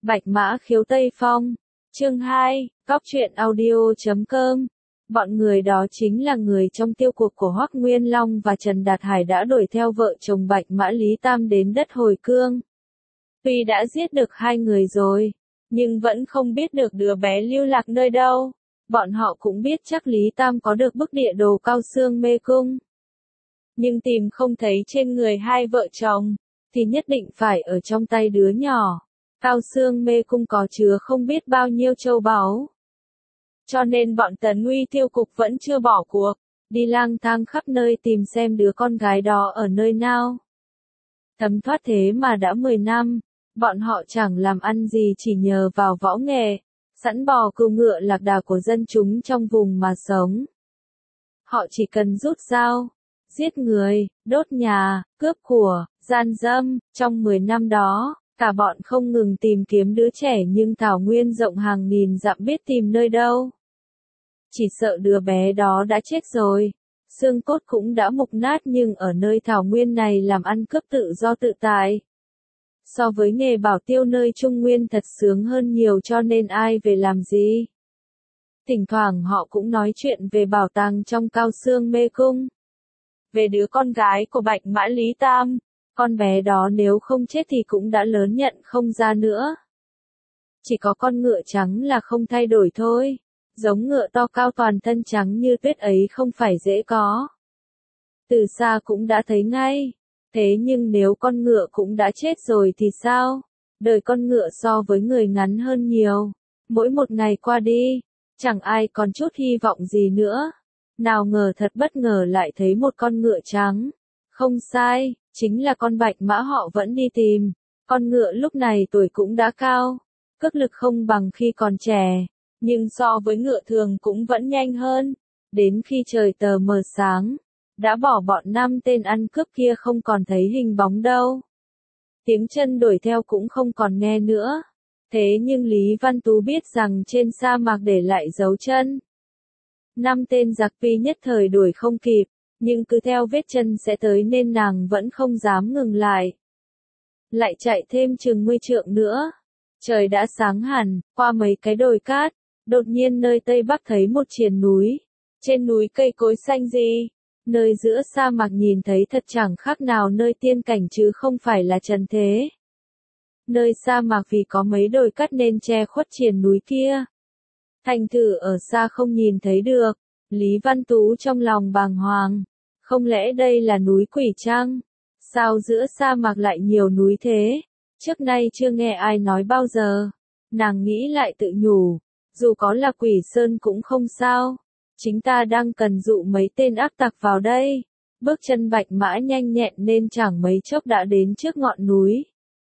Bạch Mã Khiếu Tây Phong, chương 2, Cóc truyện audio.com. Bọn người đó chính là người trong tiêu cuộc của Hoắc Nguyên Long và Trần Đạt Hải đã đuổi theo vợ chồng Bạch Mã Lý Tam đến đất Hồi Cương. Tuy đã giết được hai người rồi, nhưng vẫn không biết được đứa bé lưu lạc nơi đâu. Bọn họ cũng biết chắc Lý Tam có được bức địa đồ Cao Xương Mê Cung. Nhưng tìm không thấy trên người hai vợ chồng, thì nhất định phải ở trong tay đứa nhỏ. Cao Xương Mê Cung có chứa không biết bao nhiêu châu báu. Cho nên bọn Tần Nguy tiêu cục vẫn chưa bỏ cuộc, đi lang thang khắp nơi tìm xem đứa con gái đó ở nơi nào. Thấm thoát thế mà đã 10 năm, bọn họ chẳng làm ăn gì chỉ nhờ vào võ nghệ, sẵn bò cừu ngựa lạc đà của dân chúng trong vùng mà sống. Họ chỉ cần rút dao, giết người, đốt nhà, cướp của, gian dâm, trong 10 năm đó. Cả bọn không ngừng tìm kiếm đứa trẻ nhưng thảo nguyên rộng hàng nghìn dặm biết tìm nơi đâu. Chỉ sợ đứa bé đó đã chết rồi, xương cốt cũng đã mục nát nhưng ở nơi thảo nguyên này làm ăn cướp tự do tự tại. So với nghề bảo tiêu nơi Trung Nguyên thật sướng hơn nhiều cho nên ai về làm gì. Thỉnh thoảng họ cũng nói chuyện về bảo tàng trong Cao Xương Mê Cung. Về đứa con gái của Bạch Mã Lý Tam. Con bé đó nếu không chết thì cũng đã lớn nhận không ra nữa. Chỉ có con ngựa trắng là không thay đổi thôi. Giống ngựa to cao toàn thân trắng như tuyết ấy không phải dễ có. Từ xa cũng đã thấy ngay. Thế nhưng nếu con ngựa cũng đã chết rồi thì sao? Đời con ngựa so với người ngắn hơn nhiều. Mỗi một ngày qua đi, chẳng ai còn chút hy vọng gì nữa. Nào ngờ thật bất ngờ lại thấy một con ngựa trắng. Không sai, chính là con Bạch Mã họ vẫn đi tìm. Con ngựa lúc này tuổi cũng đã cao, cước lực không bằng khi còn trẻ, nhưng so với ngựa thường cũng vẫn nhanh hơn. Đến khi trời tờ mờ sáng, đã bỏ bọn 5 tên ăn cướp kia không còn thấy hình bóng đâu. Tiếng chân đuổi theo cũng không còn nghe nữa. Thế nhưng Lý Văn Tú biết rằng trên sa mạc để lại dấu chân. 5 tên giặc phi nhất thời đuổi không kịp. Nhưng cứ theo vết chân sẽ tới nên nàng vẫn không dám ngừng lại. Lại chạy thêm chừng 10 trượng nữa. Trời đã sáng hẳn, qua mấy cái đồi cát, đột nhiên nơi tây bắc thấy một triền núi. Trên núi cây cối xanh gì, nơi giữa sa mạc nhìn thấy thật chẳng khác nào nơi tiên cảnh chứ không phải là trần thế. Nơi sa mạc vì có mấy đồi cát nên che khuất triền núi kia. Thành thử ở xa không nhìn thấy được. Lý Văn Tú trong lòng bàng hoàng. Không lẽ đây là núi quỷ chăng? Sao giữa sa mạc lại nhiều núi thế? Trước nay chưa nghe ai nói bao giờ. Nàng nghĩ lại tự nhủ. Dù có là quỷ sơn cũng không sao. Chính ta đang cần dụ mấy tên ác tặc vào đây. Bước chân Bạch Mã nhanh nhẹn nên chẳng mấy chốc đã đến trước ngọn núi.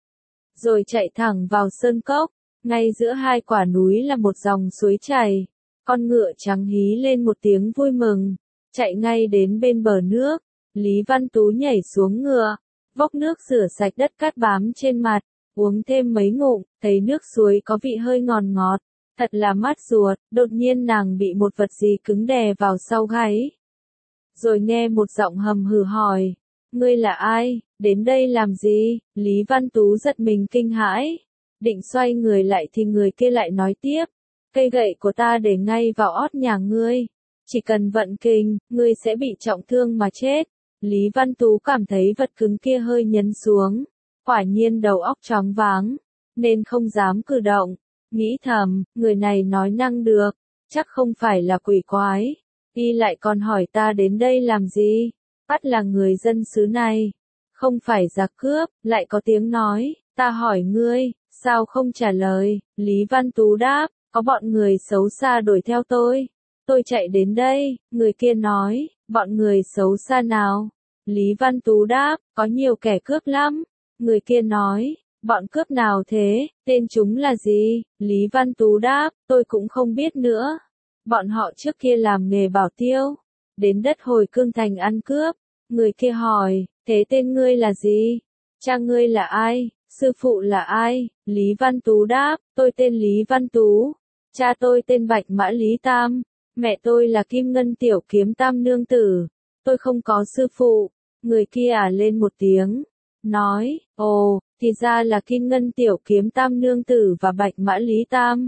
Rồi chạy thẳng vào sơn cốc. Ngay giữa hai quả núi là một dòng suối chảy. Con ngựa trắng hí lên một tiếng vui mừng. Chạy ngay đến bên bờ nước, Lý Văn Tú nhảy xuống ngựa, vốc nước rửa sạch đất cát bám trên mặt, uống thêm mấy ngụm, thấy nước suối có vị hơi ngọt ngọt, thật là mát ruột, đột nhiên nàng bị một vật gì cứng đè vào sau gáy. Rồi nghe một giọng hầm hừ hỏi, ngươi là ai, đến đây làm gì, Lý Văn Tú giật mình kinh hãi, định xoay người lại thì người kia lại nói tiếp, cây gậy của ta để ngay vào ót nhà ngươi. Chỉ cần vận kình, ngươi sẽ bị trọng thương mà chết. Lý Văn Tú cảm thấy vật cứng kia hơi nhấn xuống. Quả nhiên đầu óc choáng váng, nên không dám cử động. Nghĩ thầm, người này nói năng được, chắc không phải là quỷ quái. Y lại còn hỏi ta đến đây làm gì? Bắt là người dân xứ này. Không phải giặc cướp, lại có tiếng nói, ta hỏi ngươi, sao không trả lời? Lý Văn Tú đáp, có bọn người xấu xa đuổi theo tôi. Tôi chạy đến đây, người kia nói, bọn người xấu xa nào? Lý Văn Tú đáp, có nhiều kẻ cướp lắm. Người kia nói, bọn cướp nào thế, tên chúng là gì? Lý Văn Tú đáp, tôi cũng không biết nữa. Bọn họ trước kia làm nghề bảo tiêu, đến đất Hồi Cương thành ăn cướp. Người kia hỏi, thế tên ngươi là gì? Cha ngươi là ai? Sư phụ là ai? Lý Văn Tú đáp, tôi tên Lý Văn Tú. Cha tôi tên Bạch Mã Lý Tam. Mẹ tôi là Kim Ngân Tiểu Kiếm Tam Nương Tử. Tôi không có sư phụ. Người kia lên một tiếng. nói, ồ, thì ra là Kim Ngân Tiểu Kiếm Tam nương tử và Bạch Mã Lý Tam.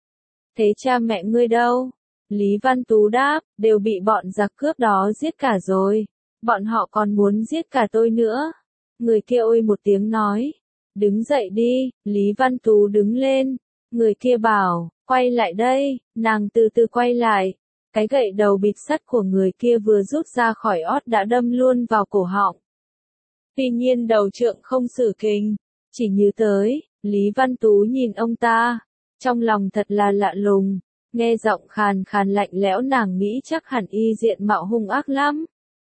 Thế cha mẹ ngươi đâu? Lý Văn Tú đáp, đều bị bọn giặc cướp đó giết cả rồi. Bọn họ còn muốn giết cả tôi nữa. Người kia ôi một tiếng nói, đứng dậy đi. Lý Văn Tú đứng lên. Người kia bảo, quay lại đây. Nàng từ từ quay lại. Cái gậy đầu bịt sắt của người kia vừa rút ra khỏi ót đã đâm luôn vào cổ họng. Tuy nhiên đầu trượng không sử kình, chỉ nhớ tới, Lý Văn Tú nhìn ông ta, trong lòng thật là lạ lùng, nghe giọng khàn khàn lạnh lẽo nàng nghĩ chắc hẳn y diện mạo hung ác lắm.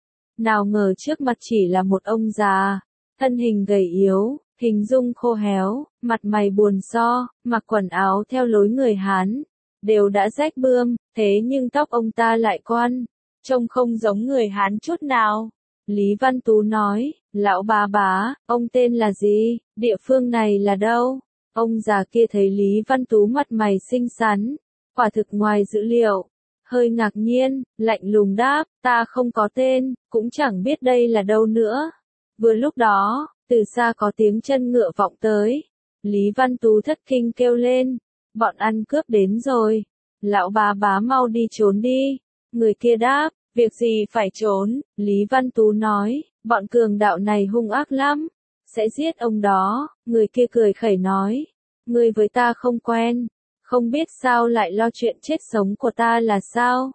Nào ngờ trước mặt chỉ là một ông già, thân hình gầy yếu, hình dung khô héo, mặt mày buồn so, mặc quần áo theo lối người Hán, đều đã rách bươm, thế nhưng tóc ông ta lại quăn, trông không giống người Hán chút nào. Lý Văn Tú nói, lão bá, ông tên là gì, địa phương này là đâu? Ông già kia thấy Lý Văn Tú mặt mày xinh xắn, quả thực ngoài dữ liệu, hơi ngạc nhiên, lạnh lùng đáp, ta không có tên, cũng chẳng biết đây là đâu nữa. Vừa lúc đó, từ xa có tiếng chân ngựa vọng tới, Lý Văn Tú thất kinh kêu lên, bọn ăn cướp đến rồi, lão bá mau đi trốn đi. Người kia đáp, việc gì phải trốn, Lý Văn Tú nói, bọn cường đạo này hung ác lắm, sẽ giết ông đó. Người kia cười khẩy nói, ngươi với ta không quen, không biết sao lại lo chuyện chết sống của ta là sao.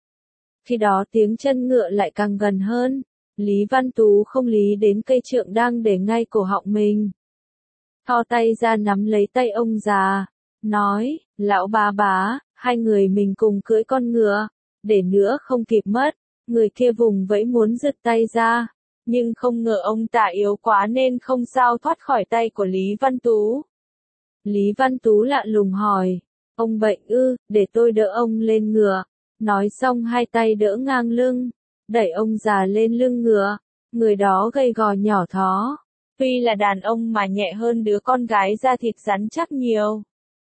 Khi đó tiếng chân ngựa lại càng gần hơn, Lý Văn Tú không lý đến cây trượng đang để ngay cổ họng mình. Thò tay ra nắm lấy tay ông già, nói, lão bá, hai người mình cùng cưỡi con ngựa, để nữa không kịp mất. Người kia vùng vẫy muốn giật tay ra, nhưng không ngờ ông ta yếu quá nên không sao thoát khỏi tay của Lý Văn Tú. Lý Văn Tú lạ lùng hỏi, ông bệnh ư, để tôi đỡ ông lên ngựa. Nói xong hai tay đỡ ngang lưng, đẩy ông già lên lưng ngựa. Người đó gầy gò nhỏ thó, tuy là đàn ông mà nhẹ hơn đứa con gái da thịt rắn chắc nhiều.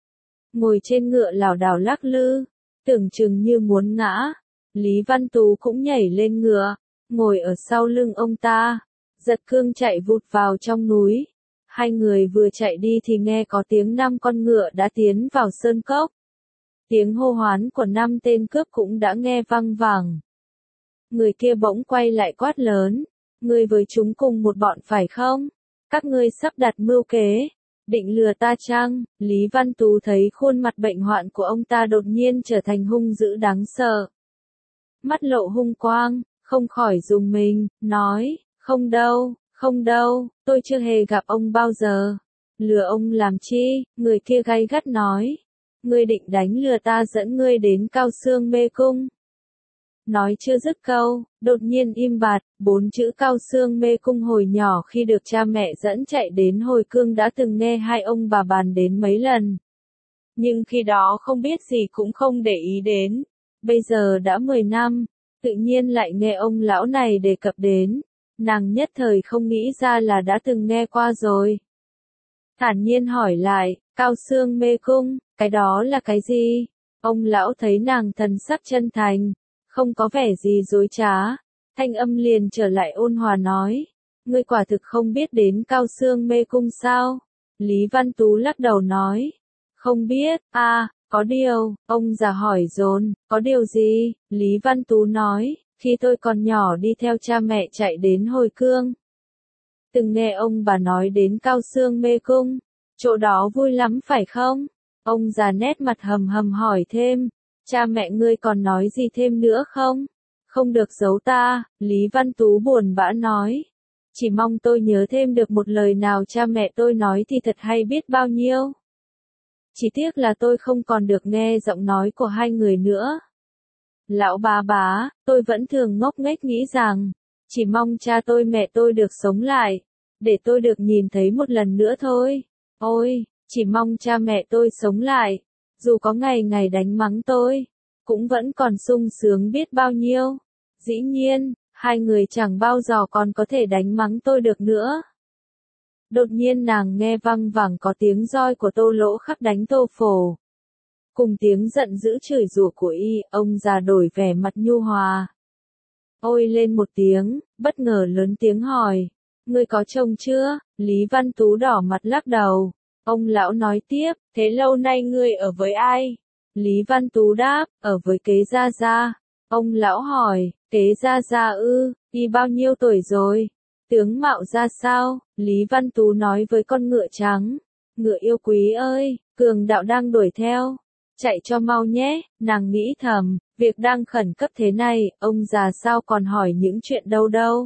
Ngồi trên ngựa lảo đảo lắc lư, tưởng chừng như muốn ngã. Lý Văn Tú cũng nhảy lên ngựa, ngồi ở sau lưng ông ta, giật cương chạy vụt vào trong núi. Hai người vừa chạy đi thì nghe có tiếng 5 con ngựa đã tiến vào sơn cốc. Tiếng hô hoán của 5 tên cướp cũng đã nghe vang vẳng. Người kia bỗng quay lại quát lớn, ngươi với chúng cùng một bọn phải không? Các ngươi sắp đặt mưu kế, định lừa ta chăng? Lý Văn Tú thấy khuôn mặt bệnh hoạn của ông ta đột nhiên trở thành hung dữ đáng sợ. Mắt lộ hung quang, không khỏi rùng mình, nói, không đâu, tôi chưa hề gặp ông bao giờ. Lừa ông làm chi? Người kia gay gắt nói, ngươi định đánh lừa ta dẫn ngươi đến Cao Xương Mê Cung. Nói chưa dứt câu, đột nhiên im bặt, 4 chữ Cao Xương Mê Cung hồi nhỏ khi được cha mẹ dẫn chạy đến Hồi Cương đã từng nghe hai ông bà bàn đến mấy lần. Nhưng khi đó không biết gì cũng không để ý đến. Bây giờ đã 10 năm, tự nhiên lại nghe ông lão này đề cập đến. Nàng nhất thời không nghĩ ra là đã từng nghe qua rồi. Thản nhiên hỏi lại, Cao Xương Mê Cung, cái đó là cái gì? Ông lão thấy nàng thần sắc chân thành, không có vẻ gì dối trá, thanh âm liền trở lại ôn hòa nói, ngươi quả thực không biết đến Cao Xương Mê Cung sao? Lý Văn Tú lắc đầu nói, không biết, có điều, ông già hỏi dồn, có điều gì? Lý Văn Tú nói, khi tôi còn nhỏ đi theo cha mẹ chạy đến Hồi Cương. Từng nghe ông bà nói đến Cao Xương Mê Cung, chỗ đó vui lắm phải không? Ông già nét mặt hầm hầm hỏi thêm, cha mẹ ngươi còn nói gì thêm nữa không? Không được giấu ta, Lý Văn Tú buồn bã nói. Chỉ mong tôi nhớ thêm được một lời nào cha mẹ tôi nói thì thật hay biết bao nhiêu. Chỉ tiếc là tôi không còn được nghe giọng nói của hai người nữa. Lão bá, tôi vẫn thường ngốc nghếch nghĩ rằng, chỉ mong cha tôi mẹ tôi được sống lại, để tôi được nhìn thấy một lần nữa thôi. Ôi, chỉ mong cha mẹ tôi sống lại, dù có ngày ngày đánh mắng tôi, cũng vẫn còn sung sướng biết bao nhiêu. Dĩ nhiên, hai người chẳng bao giờ còn có thể đánh mắng tôi được nữa. Đột nhiên nàng nghe văng vẳng có tiếng roi của Tô Lỗ Khắc đánh Tô Phổ. Cùng tiếng giận dữ chửi rủa của y, ông già đổi vẻ mặt nhu hòa. Ôi lên một tiếng, bất ngờ lớn tiếng hỏi, Ngươi có chồng chưa? Lý Văn Tú đỏ mặt lắc đầu. Ông lão nói tiếp, thế lâu nay ngươi ở với ai? Lý Văn Tú đáp, ở với kế gia gia. Ông lão hỏi, kế gia gia ư, y bao nhiêu tuổi rồi? Tướng mạo ra sao? Lý Văn Tú nói với con ngựa trắng. Ngựa yêu quý ơi, cường đạo đang đuổi theo. Chạy cho mau nhé, nàng nghĩ thầm, việc đang khẩn cấp thế này, ông già sao còn hỏi những chuyện đâu đâu.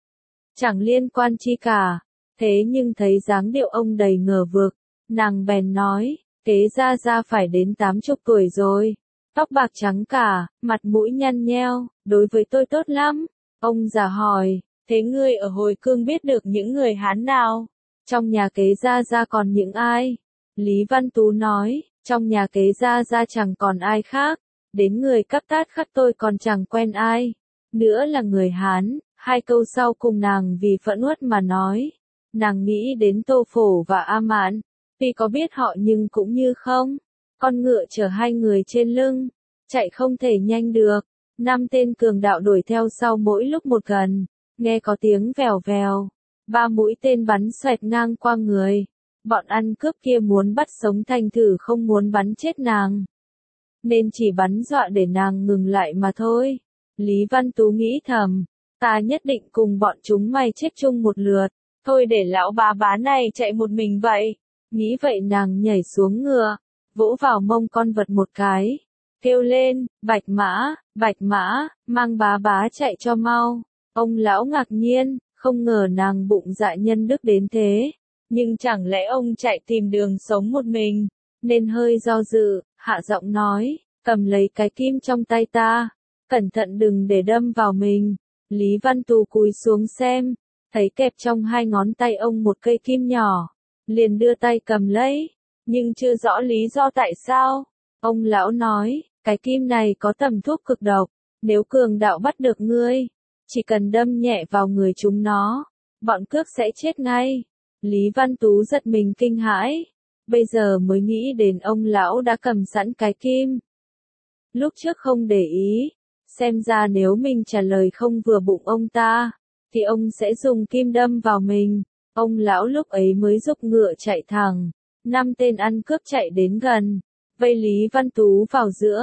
Chẳng liên quan chi cả. Thế nhưng thấy dáng điệu ông đầy ngờ vực, nàng bèn nói, kế gia gia phải đến 80 tuổi rồi. Tóc bạc trắng cả, mặt mũi nhăn nheo, đối với tôi tốt lắm. Ông già hỏi, thế ngươi ở hồi cương biết được những người Hán nào? Trong nhà kế gia gia còn những ai? Lý Văn Tú nói, trong nhà kế gia gia chẳng còn ai khác. Đến người Cáp Tát khắc tôi còn chẳng quen ai. Nữa là người Hán. Hai câu sau cùng nàng vì phẫn uất mà nói. Nàng nghĩ đến Tô Phổ và A Mạn. Tuy có biết họ nhưng cũng như không. Con ngựa chở hai người trên lưng. Chạy không thể nhanh được. 5 tên cường đạo đuổi theo sau mỗi lúc một gần. Nghe có tiếng vèo vèo. 3 mũi tên bắn xoẹt ngang qua người. Bọn ăn cướp kia muốn bắt sống Thanh Thử không muốn bắn chết nàng. Nên chỉ bắn dọa để nàng ngừng lại mà thôi. Lý Văn Tú nghĩ thầm. Ta nhất định cùng bọn chúng mày chết chung một lượt. Thôi để lão bá bá này chạy một mình vậy. Nghĩ vậy nàng nhảy xuống ngựa. Vỗ vào mông con vật một cái. Kêu lên, bạch mã, mang bá bá chạy cho mau. Ông lão ngạc nhiên, không ngờ nàng bụng dạ nhân đức đến thế. Nhưng chẳng lẽ ông chạy tìm đường sống một mình. Nên hơi do dự, hạ giọng nói, cầm lấy cái kim trong tay ta. Cẩn thận đừng để đâm vào mình. Lý Văn Tú cúi xuống xem, thấy kẹp trong 2 ngón tay ông một cây kim nhỏ, liền đưa tay cầm lấy, nhưng chưa rõ lý do tại sao. Ông lão nói, cái kim này có tầm thuốc cực độc, nếu cường đạo bắt được ngươi, chỉ cần đâm nhẹ vào người chúng nó, bọn cướp sẽ chết ngay. Lý Văn Tú giật mình kinh hãi, bây giờ mới nghĩ đến ông lão đã cầm sẵn cái kim. Lúc trước không để ý. Xem ra nếu mình trả lời không vừa bụng ông ta, thì ông sẽ dùng kim đâm vào mình. Ông lão lúc ấy mới giục ngựa chạy thẳng. 5 tên ăn cướp chạy đến gần, vây Lý Văn Tú vào giữa.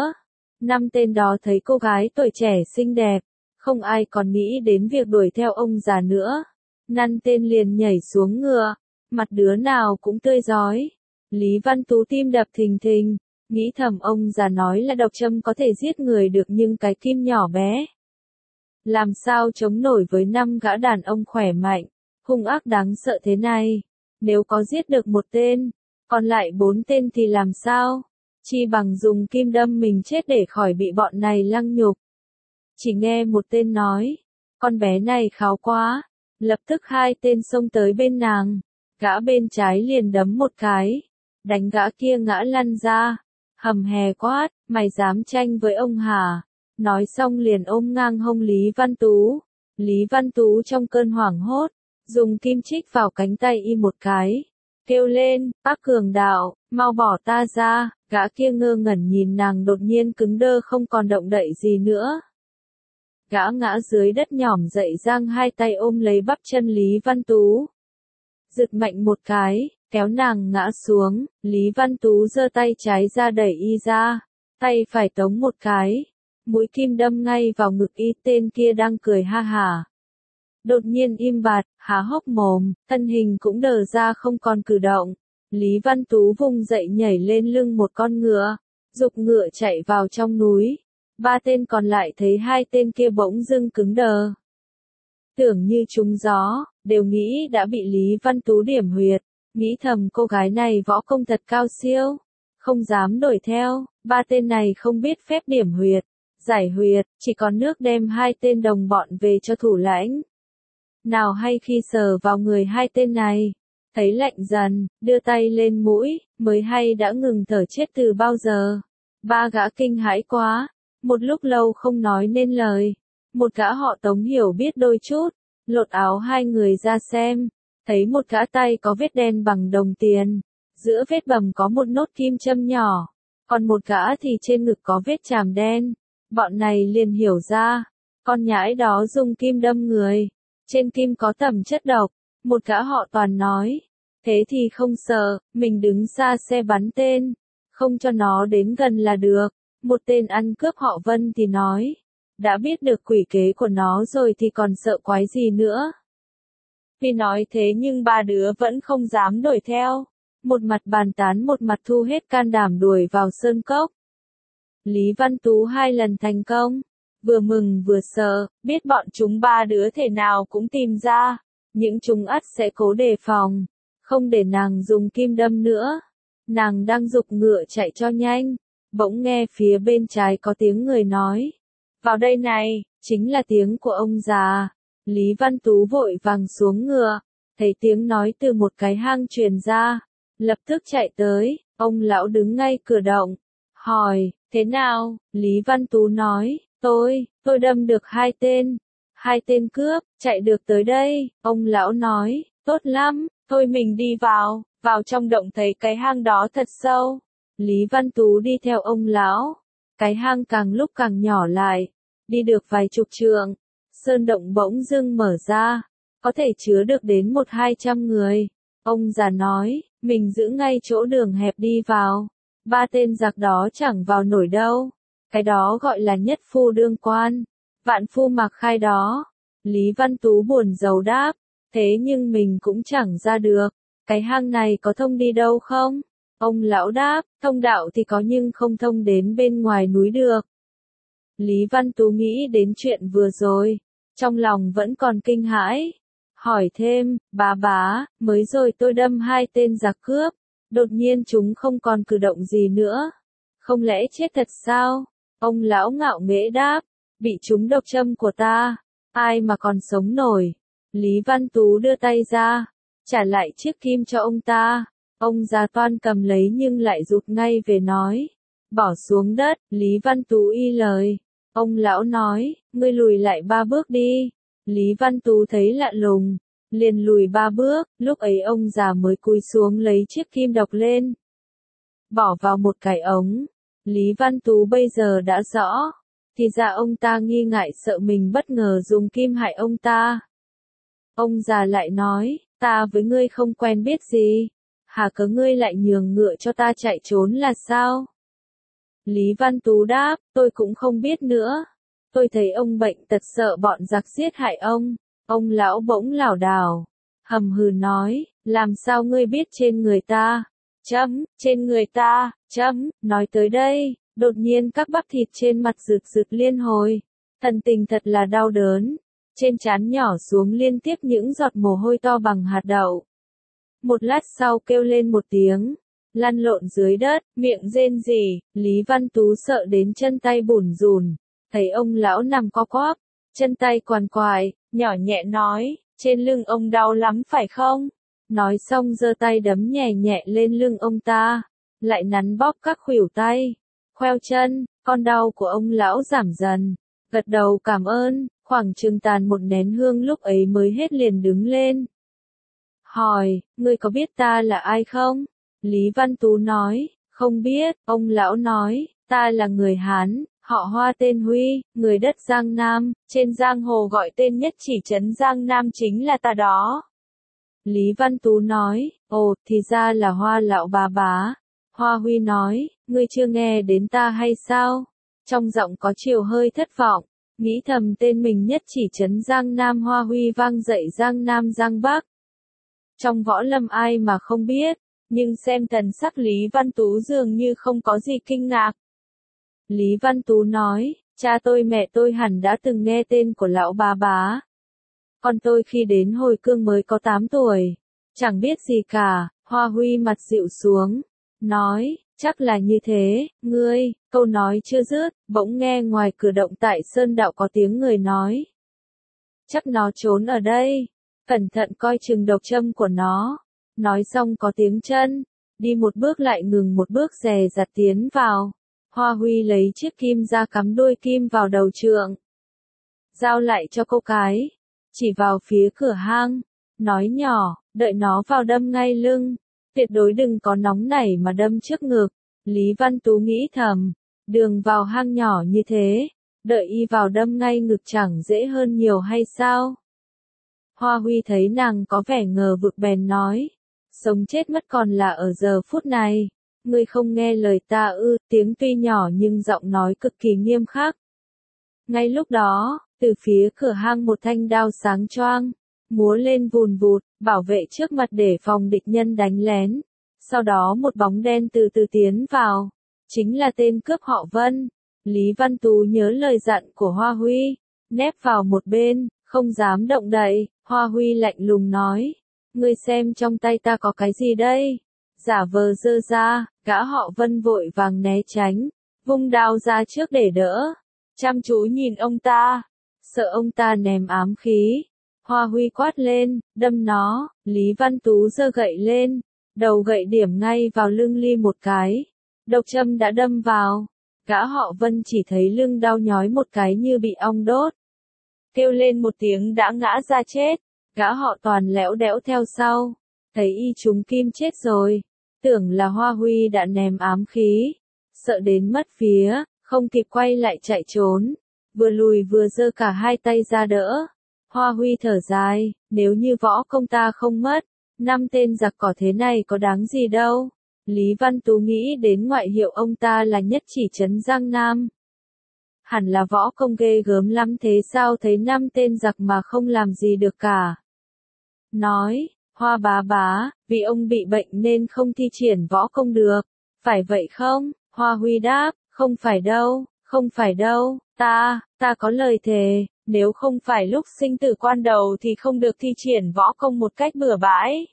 5 tên đó thấy cô gái tuổi trẻ xinh đẹp, không ai còn nghĩ đến việc đuổi theo ông già nữa. 5 tên liền nhảy xuống ngựa, mặt đứa nào cũng tươi rói. Lý Văn Tú tim đập thình thình. Nghĩ thầm ông già nói là độc châm có thể giết người được nhưng cái kim nhỏ bé. Làm sao chống nổi với 5 gã đàn ông khỏe mạnh, hung ác đáng sợ thế này. Nếu có giết được 1 tên, còn lại 4 tên thì làm sao? Chi bằng dùng kim đâm mình chết để khỏi bị bọn này lăng nhục. Chỉ nghe một tên nói, con bé này kháo quá. Lập tức 2 tên xông tới bên nàng. Gã bên trái liền đấm một cái, đánh gã kia ngã lăn ra. Hầm hè quát, mày dám tranh với ông hả? Nói xong liền ôm ngang hông Lý Văn Tú. Lý Văn Tú trong cơn hoảng hốt, dùng kim chích vào cánh tay y một cái. Kêu lên, bác cường đạo, mau bỏ ta ra. Gã kia ngơ ngẩn nhìn nàng đột nhiên cứng đơ không còn động đậy gì nữa. Gã ngã dưới đất nhỏm dậy giang 2 tay ôm lấy bắp chân Lý Văn Tú. Giật mạnh một cái, kéo nàng ngã xuống. Lý Văn Tú giơ tay trái ra đẩy y ra, tay phải tống một cái, mũi kim đâm ngay vào ngực y. Tên kia đang cười ha hả, đột nhiên im bặt, há hốc mồm, thân hình cũng đờ ra không còn cử động. Lý Văn Tú vùng dậy nhảy lên lưng một con ngựa, giục ngựa chạy vào trong núi. 3 tên còn lại thấy 2 tên kia bỗng dưng cứng đờ, tưởng như trúng gió, đều nghĩ đã bị Lý Văn Tú điểm huyệt. Nghĩ thầm cô gái này võ công thật cao siêu, không dám đuổi theo. 3 tên này không biết phép điểm huyệt, giải huyệt, chỉ còn nước đem 2 tên đồng bọn về cho thủ lãnh. Nào hay khi sờ vào người 2 tên này, thấy lạnh dần, đưa tay lên mũi, mới hay đã ngừng thở chết từ bao giờ. 3 gã kinh hãi quá, một lúc lâu không nói nên lời. Một gã họ Tống hiểu biết đôi chút, lột áo 2 người ra xem. Thấy một gã tay có vết đen bằng đồng tiền, giữa vết bầm có một nốt kim châm nhỏ, còn một gã thì trên ngực có vết chàm đen. Bọn này liền hiểu ra, con nhãi đó dùng kim đâm người, trên kim có tẩm chất độc, Một gã họ Toàn nói, thế thì không sợ, mình đứng xa xe bắn tên, không cho nó đến gần là được. Một tên ăn cướp họ Vân thì nói, đã biết được quỷ kế của nó rồi thì còn sợ quái gì nữa. Tuy nói thế nhưng ba đứa vẫn không dám đuổi theo. Một mặt bàn tán một mặt thu hết can đảm đuổi vào sơn cốc. Lý Văn Tú 2 lần thành công, vừa mừng vừa sợ, biết bọn chúng ba đứa thể nào cũng tìm ra, những chúng ắt sẽ cố đề phòng, không để nàng dùng kim đâm nữa. Nàng đang giục ngựa chạy cho nhanh, bỗng nghe phía bên trái có tiếng người nói, vào đây này, chính là tiếng của ông già. Lý Văn Tú vội vàng xuống ngựa, thấy tiếng nói từ một cái hang truyền ra, lập tức chạy tới, ông lão đứng ngay cửa động, hỏi, thế nào? Lý Văn Tú nói, tôi đâm được 2 tên cướp, chạy được tới đây. Ông lão nói, tốt lắm, thôi mình đi vào trong động thấy cái hang đó thật sâu. Lý Văn Tú đi theo ông lão, cái hang càng lúc càng nhỏ lại, đi được vài chục trượng, sơn động bỗng dưng mở ra, có thể chứa được đến 100-200 người. Ông già nói, mình giữ ngay chỗ đường hẹp đi vào, 3 tên giặc đó chẳng vào nổi đâu, cái đó gọi là nhất phu đương quan, vạn phu mặc khai đó. Lý Văn Tú buồn rầu đáp, thế nhưng mình cũng chẳng ra được, cái hang này có thông đi đâu không? Ông lão đáp, thông đạo thì có nhưng không thông đến bên ngoài núi được. Lý Văn Tú nghĩ đến chuyện vừa rồi, trong lòng vẫn còn kinh hãi, hỏi thêm, bá, mới rồi tôi đâm 2 tên giặc cướp, đột nhiên chúng không còn cử động gì nữa, không lẽ chết thật sao? Ông lão ngạo nghễ đáp, bị trúng độc châm của ta, ai mà còn sống nổi. Lý Văn Tú đưa tay ra, trả lại chiếc kim cho ông ta, ông già toan cầm lấy nhưng lại rụt ngay về nói, bỏ xuống đất. Lý Văn Tú y lời, ông lão nói, ngươi lùi lại 3 bước đi. Lý Văn Tú thấy lạ lùng, liền lùi 3 bước, lúc ấy ông già mới cúi xuống lấy chiếc kim độc lên, bỏ vào một cái ống. Lý Văn Tú bây giờ đã rõ, thì ra ông ta nghi ngại sợ mình bất ngờ dùng kim hại ông ta. Ông già lại nói, ta với ngươi không quen biết gì, hả cớ ngươi lại nhường ngựa cho ta chạy trốn là sao? Lý Văn Tú đáp, tôi cũng không biết nữa, tôi thấy ông bệnh tật sợ bọn giặc giết hại ông. Ông lão bỗng lảo đảo, hầm hừ nói, làm sao ngươi biết trên người ta? Trên người ta, nói tới đây, đột nhiên các bắp thịt trên mặt rực liên hồi, thần tình thật là đau đớn, trên trán nhỏ xuống liên tiếp những giọt mồ hôi to bằng hạt đậu. Một lát sau kêu lên một tiếng, lăn lộn dưới đất, miệng rên rỉ. Lý Văn Tú sợ đến chân tay bủn rủn, thấy ông lão nằm co quắp, chân tay quằn quại, nhỏ nhẹ nói, trên lưng ông đau lắm phải không? Nói xong giơ tay đấm nhẹ nhẹ lên lưng ông ta, lại nắn bóp các khuỷu tay, khoeo chân. Con đau của ông lão giảm dần, gật đầu cảm ơn, khoảng chừng tàn một nén hương lúc ấy mới hết, liền đứng lên. Hỏi, ngươi có biết ta là ai không? Lý Văn Tú nói, không biết. Ông lão nói, ta là người Hán, họ Hoa tên Huy, người đất Giang Nam, trên giang hồ gọi tên nhất chỉ trấn Giang Nam chính là ta đó. Lý Văn Tú nói, ồ, thì ra là Hoa lão bá. Hoa Huy nói, ngươi chưa nghe đến ta hay sao? Trong giọng có chiều hơi thất vọng, nghĩ thầm tên mình nhất chỉ trấn Giang Nam Hoa Huy vang dậy Giang Nam Giang Bắc. Trong võ lâm ai mà không biết, nhưng xem thần sắc Lý Văn Tú dường như không có gì kinh ngạc. Lý Văn Tú nói, cha tôi mẹ tôi hẳn đã từng nghe tên của lão bá. Còn tôi khi đến hồi cương mới có 8 tuổi, chẳng biết gì cả. Hoa Huy mặt dịu xuống, nói, chắc là như thế, ngươi. Câu nói chưa dứt, bỗng nghe ngoài cửa động tại sơn đạo có tiếng người nói, chắc nó trốn ở đây, cẩn thận coi chừng độc châm của nó. Nói xong có tiếng chân, đi một bước lại ngừng một bước dè dặt tiến vào. Hoa Huy lấy chiếc kim ra cắm đuôi kim vào đầu trượng, giao lại cho cô cái, chỉ vào phía cửa hang, nói nhỏ, đợi nó vào đâm ngay lưng, tuyệt đối đừng có nóng nảy mà đâm trước ngực. Lý Văn Tú nghĩ thầm, đường vào hang nhỏ như thế, đợi y vào đâm ngay ngực chẳng dễ hơn nhiều hay sao? Hoa Huy thấy nàng có vẻ ngờ vực bèn nói. Sống chết mất còn là ở giờ phút này. Ngươi không nghe lời ta ư, tiếng tuy nhỏ nhưng giọng nói cực kỳ nghiêm khắc. Ngay lúc đó, từ phía cửa hang một thanh đao sáng choang, múa lên vùn vụt, bảo vệ trước mặt để phòng địch nhân đánh lén. Sau đó một bóng đen từ từ tiến vào, chính là tên cướp họ Vân. Lý Văn Tú nhớ lời dặn của Hoa Huy, nép vào một bên, không dám động đậy. Hoa Huy lạnh lùng nói, ngươi xem trong tay ta có cái gì đây? Giả vờ giơ ra, gã họ Vân vội vàng né tránh, vung đao ra trước để đỡ, chăm chú nhìn ông ta, sợ ông ta ném ám khí. Hoa Huy quát lên, đâm nó. Lý Văn Tú giơ gậy lên, đầu gậy điểm ngay vào lưng Ly một cái, độc châm đã đâm vào. Gã họ Vân chỉ thấy lưng đau nhói một cái như bị ong đốt, kêu lên một tiếng đã ngã ra chết. Gã họ Toàn lẽo đẽo theo sau, thấy y trúng kim chết rồi, tưởng là Hoa Huy đã ném ám khí, sợ đến mất vía, không kịp quay lại chạy trốn, vừa lùi vừa giơ cả hai tay ra đỡ. Hoa Huy thở dài, nếu như võ công ta không mất, 5 tên giặc cỏ thế này có đáng gì đâu. Lý Văn Tú nghĩ đến ngoại hiệu ông ta là nhất chỉ trấn Giang Nam. Hẳn là võ công ghê gớm lắm, thế sao thấy 5 tên giặc mà không làm gì được cả. Nói, Hoa bá bá, vì ông bị bệnh nên không thi triển võ công được, phải vậy không? Hoa Huy đáp, không phải đâu, không phải đâu, ta có lời thề, nếu không phải lúc sinh tử quan đầu thì không được thi triển võ công một cách bừa bãi.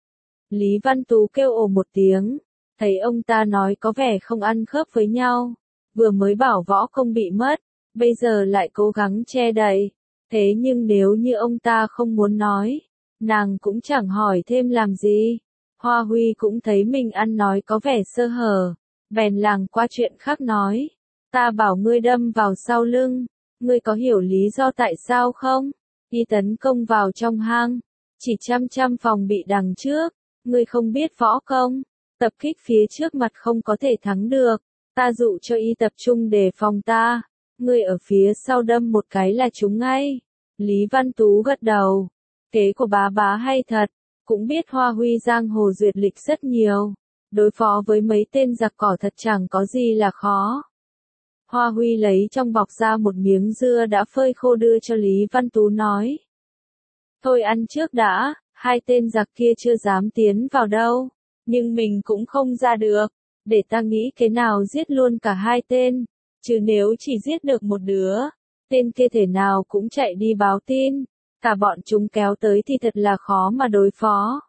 Lý Văn Tú kêu ồ một tiếng, thấy ông ta nói có vẻ không ăn khớp với nhau, vừa mới bảo võ công bị mất, bây giờ lại cố gắng che đậy, thế nhưng nếu như ông ta không muốn nói, nàng cũng chẳng hỏi thêm làm gì. Hoa Huy cũng thấy mình ăn nói có vẻ sơ hở, bèn làng qua chuyện khác nói, ta bảo ngươi đâm vào sau lưng, ngươi có hiểu lý do tại sao không? Y tấn công vào trong hang, chỉ chăm phòng bị đằng trước, ngươi không biết võ công, tập kích phía trước mặt không có thể thắng được, ta dụ cho y tập trung đề phòng ta, ngươi ở phía sau đâm một cái là trúng ngay. Lý Văn Tú gật đầu, kế của bá bá hay thật, cũng biết Hoa Huy giang hồ duyệt lịch rất nhiều, đối phó với mấy tên giặc cỏ thật chẳng có gì là khó. Hoa Huy lấy trong bọc ra một miếng dưa đã phơi khô đưa cho Lý Văn Tú nói. Thôi ăn trước đã, 2 tên giặc kia chưa dám tiến vào đâu, nhưng mình cũng không ra được, để ta nghĩ thế nào giết luôn cả 2 tên, chứ nếu chỉ giết được một đứa, tên kia thể nào cũng chạy đi báo tin, cả bọn chúng kéo tới thì thật là khó mà đối phó.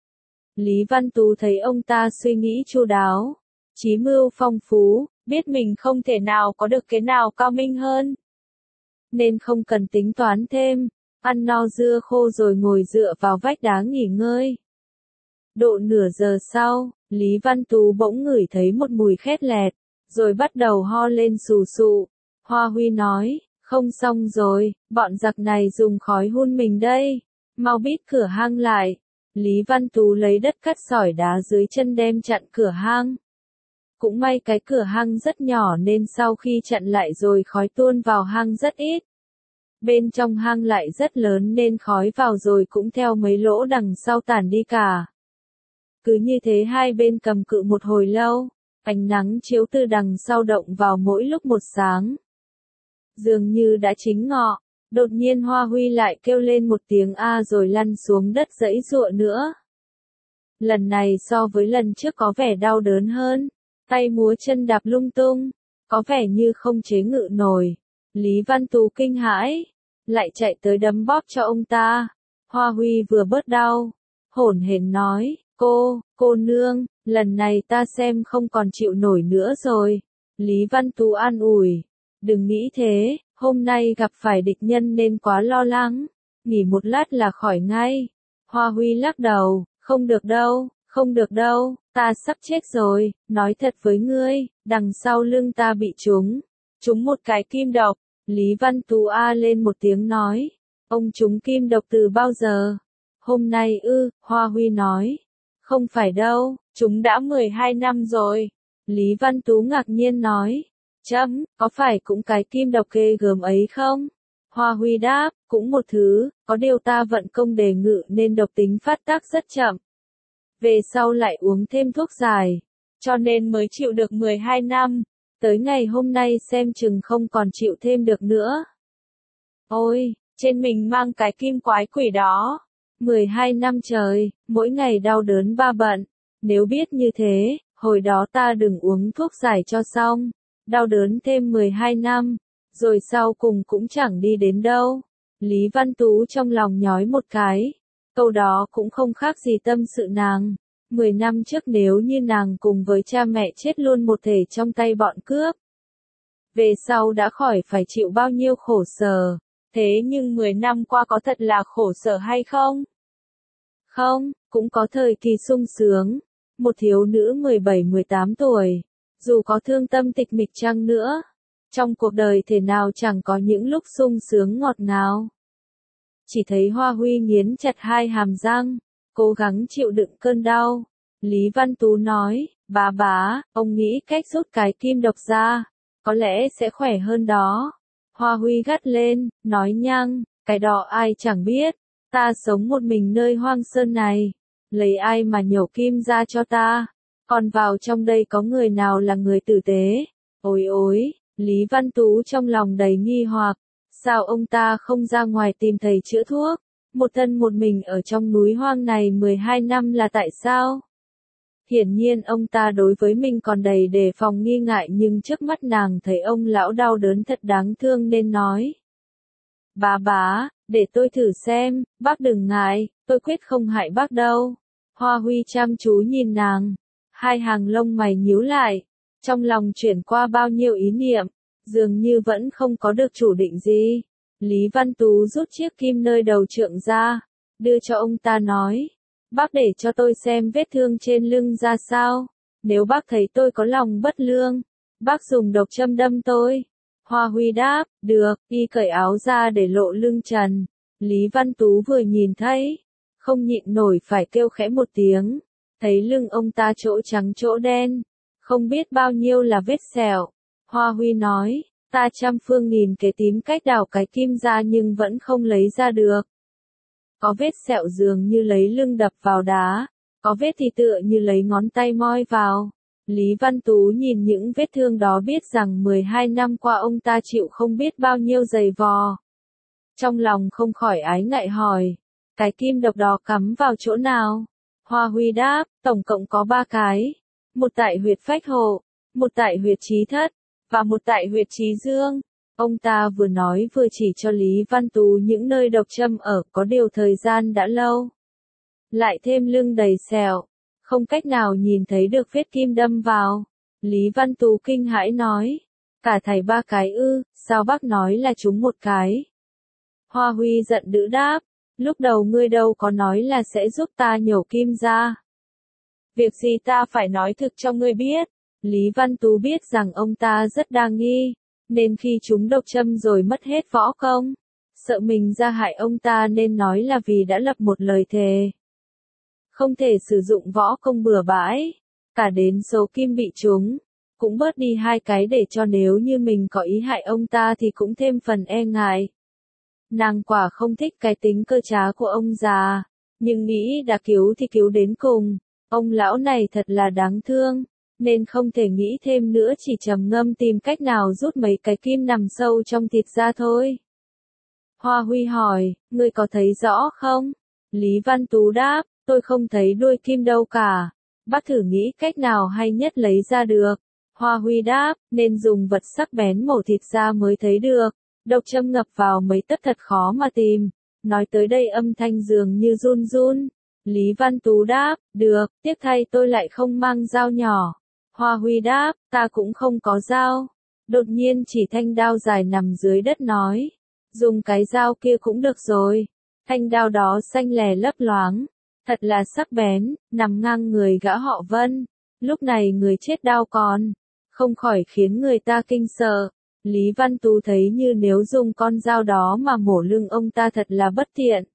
Lý Văn Tú thấy ông ta suy nghĩ chu đáo, trí mưu phong phú, biết mình không thể nào có được cái nào cao minh hơn, nên không cần tính toán thêm, ăn no dưa khô rồi ngồi dựa vào vách đá nghỉ ngơi. Độ nửa giờ sau, Lý Văn Tú bỗng ngửi thấy một mùi khét lẹt, rồi bắt đầu ho lên sù sụ. Hoa Huy nói, không xong rồi, bọn giặc này dùng khói hun mình đây, mau bít cửa hang lại. Lý Văn Tú lấy đất cắt sỏi đá dưới chân đem chặn cửa hang. Cũng may cái cửa hang rất nhỏ nên sau khi chặn lại rồi khói tuôn vào hang rất ít. Bên trong hang lại rất lớn nên khói vào rồi cũng theo mấy lỗ đằng sau tản đi cả. Cứ như thế hai bên cầm cự một hồi lâu, ánh nắng chiếu từ đằng sau động vào mỗi lúc một sáng. Dường như đã chính ngọ, đột nhiên Hoa Huy lại kêu lên một tiếng a rồi lăn xuống đất giãy giụa nữa. Lần này so với lần trước có vẻ đau đớn hơn, tay múa chân đạp lung tung, có vẻ như không chế ngự nổi. Lý Văn Tú kinh hãi, lại chạy tới đấm bóp cho ông ta. Hoa Huy vừa bớt đau, hổn hển nói, cô nương, lần này ta xem không còn chịu nổi nữa rồi. Lý Văn Tú an ủi, đừng nghĩ thế, hôm nay gặp phải địch nhân nên quá lo lắng, nghỉ một lát là khỏi ngay. Hoa Huy lắc đầu, không được đâu, ta sắp chết rồi, nói thật với ngươi, đằng sau lưng ta bị trúng một cái kim độc. Lý Văn Tú a lên một tiếng nói, ông trúng kim độc từ bao giờ? Hôm nay ư? Hoa Huy nói, không phải đâu, chúng đã 12 năm rồi. Lý Văn Tú ngạc nhiên nói, có phải cũng cái kim độc ghê gớm ấy không? Hoa Huy đáp, cũng một thứ, có điều ta vận công đề ngự nên độc tính phát tác rất chậm. Về sau lại uống thêm thuốc giải, cho nên mới chịu được 12 năm. Tới ngày hôm nay xem chừng không còn chịu thêm được nữa. Ôi, trên mình mang cái kim quái quỷ đó. 12 năm trời, mỗi ngày đau đớn ba bận. Nếu biết như thế, hồi đó ta đừng uống thuốc giải cho xong. Đau đớn thêm 12 năm, rồi sau cùng cũng chẳng đi đến đâu. Lý Văn Tú trong lòng nhói một cái. Câu đó cũng không khác gì tâm sự nàng. 10 năm trước nếu như nàng cùng với cha mẹ chết luôn một thể trong tay bọn cướp. Về sau đã khỏi phải chịu bao nhiêu khổ sở. Thế nhưng 10 năm qua có thật là khổ sở hay không? Không, cũng có thời kỳ sung sướng. Một thiếu nữ 17-18 tuổi, dù có thương tâm tịch mịch chăng nữa, trong cuộc đời thể nào chẳng có những lúc sung sướng ngọt ngào. Chỉ thấy Hoa Huy nghiến chặt hai hàm răng, cố gắng chịu đựng cơn đau. Lý Văn Tú nói, bá, ông nghĩ cách rút cái kim độc ra, có lẽ sẽ khỏe hơn đó. Hoa Huy gắt lên, nói nhăng, cái đó ai chẳng biết, ta sống một mình nơi hoang sơn này, lấy ai mà nhổ kim ra cho ta, còn vào trong đây có người nào là người tử tế. Ôi, Lý Văn Tú trong lòng đầy nghi hoặc, sao ông ta không ra ngoài tìm thầy chữa thuốc, một thân một mình ở trong núi hoang này 12 năm là tại sao? Hiển nhiên ông ta đối với mình còn đầy đề phòng nghi ngại, nhưng trước mắt nàng thấy ông lão đau đớn thật đáng thương nên nói. Bá, để tôi thử xem, bác đừng ngại, tôi quyết không hại bác đâu. Hoa Huy chăm chú nhìn nàng, hai hàng lông mày nhíu lại, trong lòng chuyển qua bao nhiêu ý niệm, dường như vẫn không có được chủ định gì. Lý Văn Tú rút chiếc kim nơi đầu trượng ra, đưa cho ông ta nói. Bác để cho tôi xem vết thương trên lưng ra sao, nếu bác thấy tôi có lòng bất lương, bác dùng độc châm đâm tôi. Hoa Huy đáp, được, y cởi áo ra để lộ lưng trần. Lý Văn Tú vừa nhìn thấy, không nhịn nổi phải kêu khẽ một tiếng, thấy lưng ông ta chỗ trắng chỗ đen, không biết bao nhiêu là vết sẹo. Hoa Huy nói, ta trăm phương nghìn kế tìm cách đào cái kim ra nhưng vẫn không lấy ra được. Có vết sẹo dường như lấy lưng đập vào đá, có vết thì tựa như lấy ngón tay moi vào. Lý Văn Tú nhìn những vết thương đó biết rằng 12 năm qua ông ta chịu không biết bao nhiêu giày vò. Trong lòng không khỏi ái ngại hỏi, cái kim độc đó cắm vào chỗ nào? Hoa Huy đáp, tổng cộng có 3 cái, một tại huyệt phách hộ, một tại huyệt trí thất, và một tại huyệt trí dương. Ông ta vừa nói vừa chỉ cho Lý Văn Tú những nơi độc châm ở, có điều thời gian đã lâu. Lại thêm lưng đầy sẹo, không cách nào nhìn thấy được vết kim đâm vào. Lý Văn Tú kinh hãi nói, cả thảy 3 cái ư, sao bác nói là trúng một cái? Hoa Huy giận dữ đáp, lúc đầu ngươi đâu có nói là sẽ giúp ta nhổ kim ra. Việc gì ta phải nói thực cho ngươi biết. Lý Văn Tú biết rằng ông ta rất đa nghi, nên khi chúng độc châm rồi mất hết võ công, sợ mình ra hại ông ta nên nói là vì đã lập một lời thề. Không thể sử dụng võ công bừa bãi, cả đến số kim bị trúng, cũng bớt đi 2 cái để cho nếu như mình có ý hại ông ta thì cũng thêm phần e ngại. Nàng quả không thích cái tính cơ trá của ông già, nhưng nghĩ đã cứu thì cứu đến cùng, ông lão này thật là đáng thương, nên không thể nghĩ thêm nữa, chỉ trầm ngâm tìm cách nào rút mấy cái kim nằm sâu trong thịt ra thôi. Hoa Huy hỏi, ngươi có thấy rõ không? Lý Văn Tú đáp, tôi không thấy đuôi kim đâu cả, bác thử nghĩ cách nào hay nhất lấy ra được. Hoa Huy đáp, nên dùng vật sắc bén mổ thịt ra mới thấy được, độc châm ngập vào mấy tấc thật khó mà tìm. Nói tới đây âm thanh dường như run run. Lý Văn Tú đáp, được, tiếc thay tôi lại không mang dao nhỏ. Hoa Huy đáp, ta cũng không có dao. Đột nhiên chỉ thanh đao dài nằm dưới đất nói, dùng cái dao kia cũng được rồi. Thanh đao đó xanh lè lấp loáng, thật là sắc bén, nằm ngang người gã họ Vân. Lúc này người chết đau còn, không khỏi khiến người ta kinh sợ. Lý Văn Tú thấy như nếu dùng con dao đó mà mổ lưng ông ta thật là bất tiện.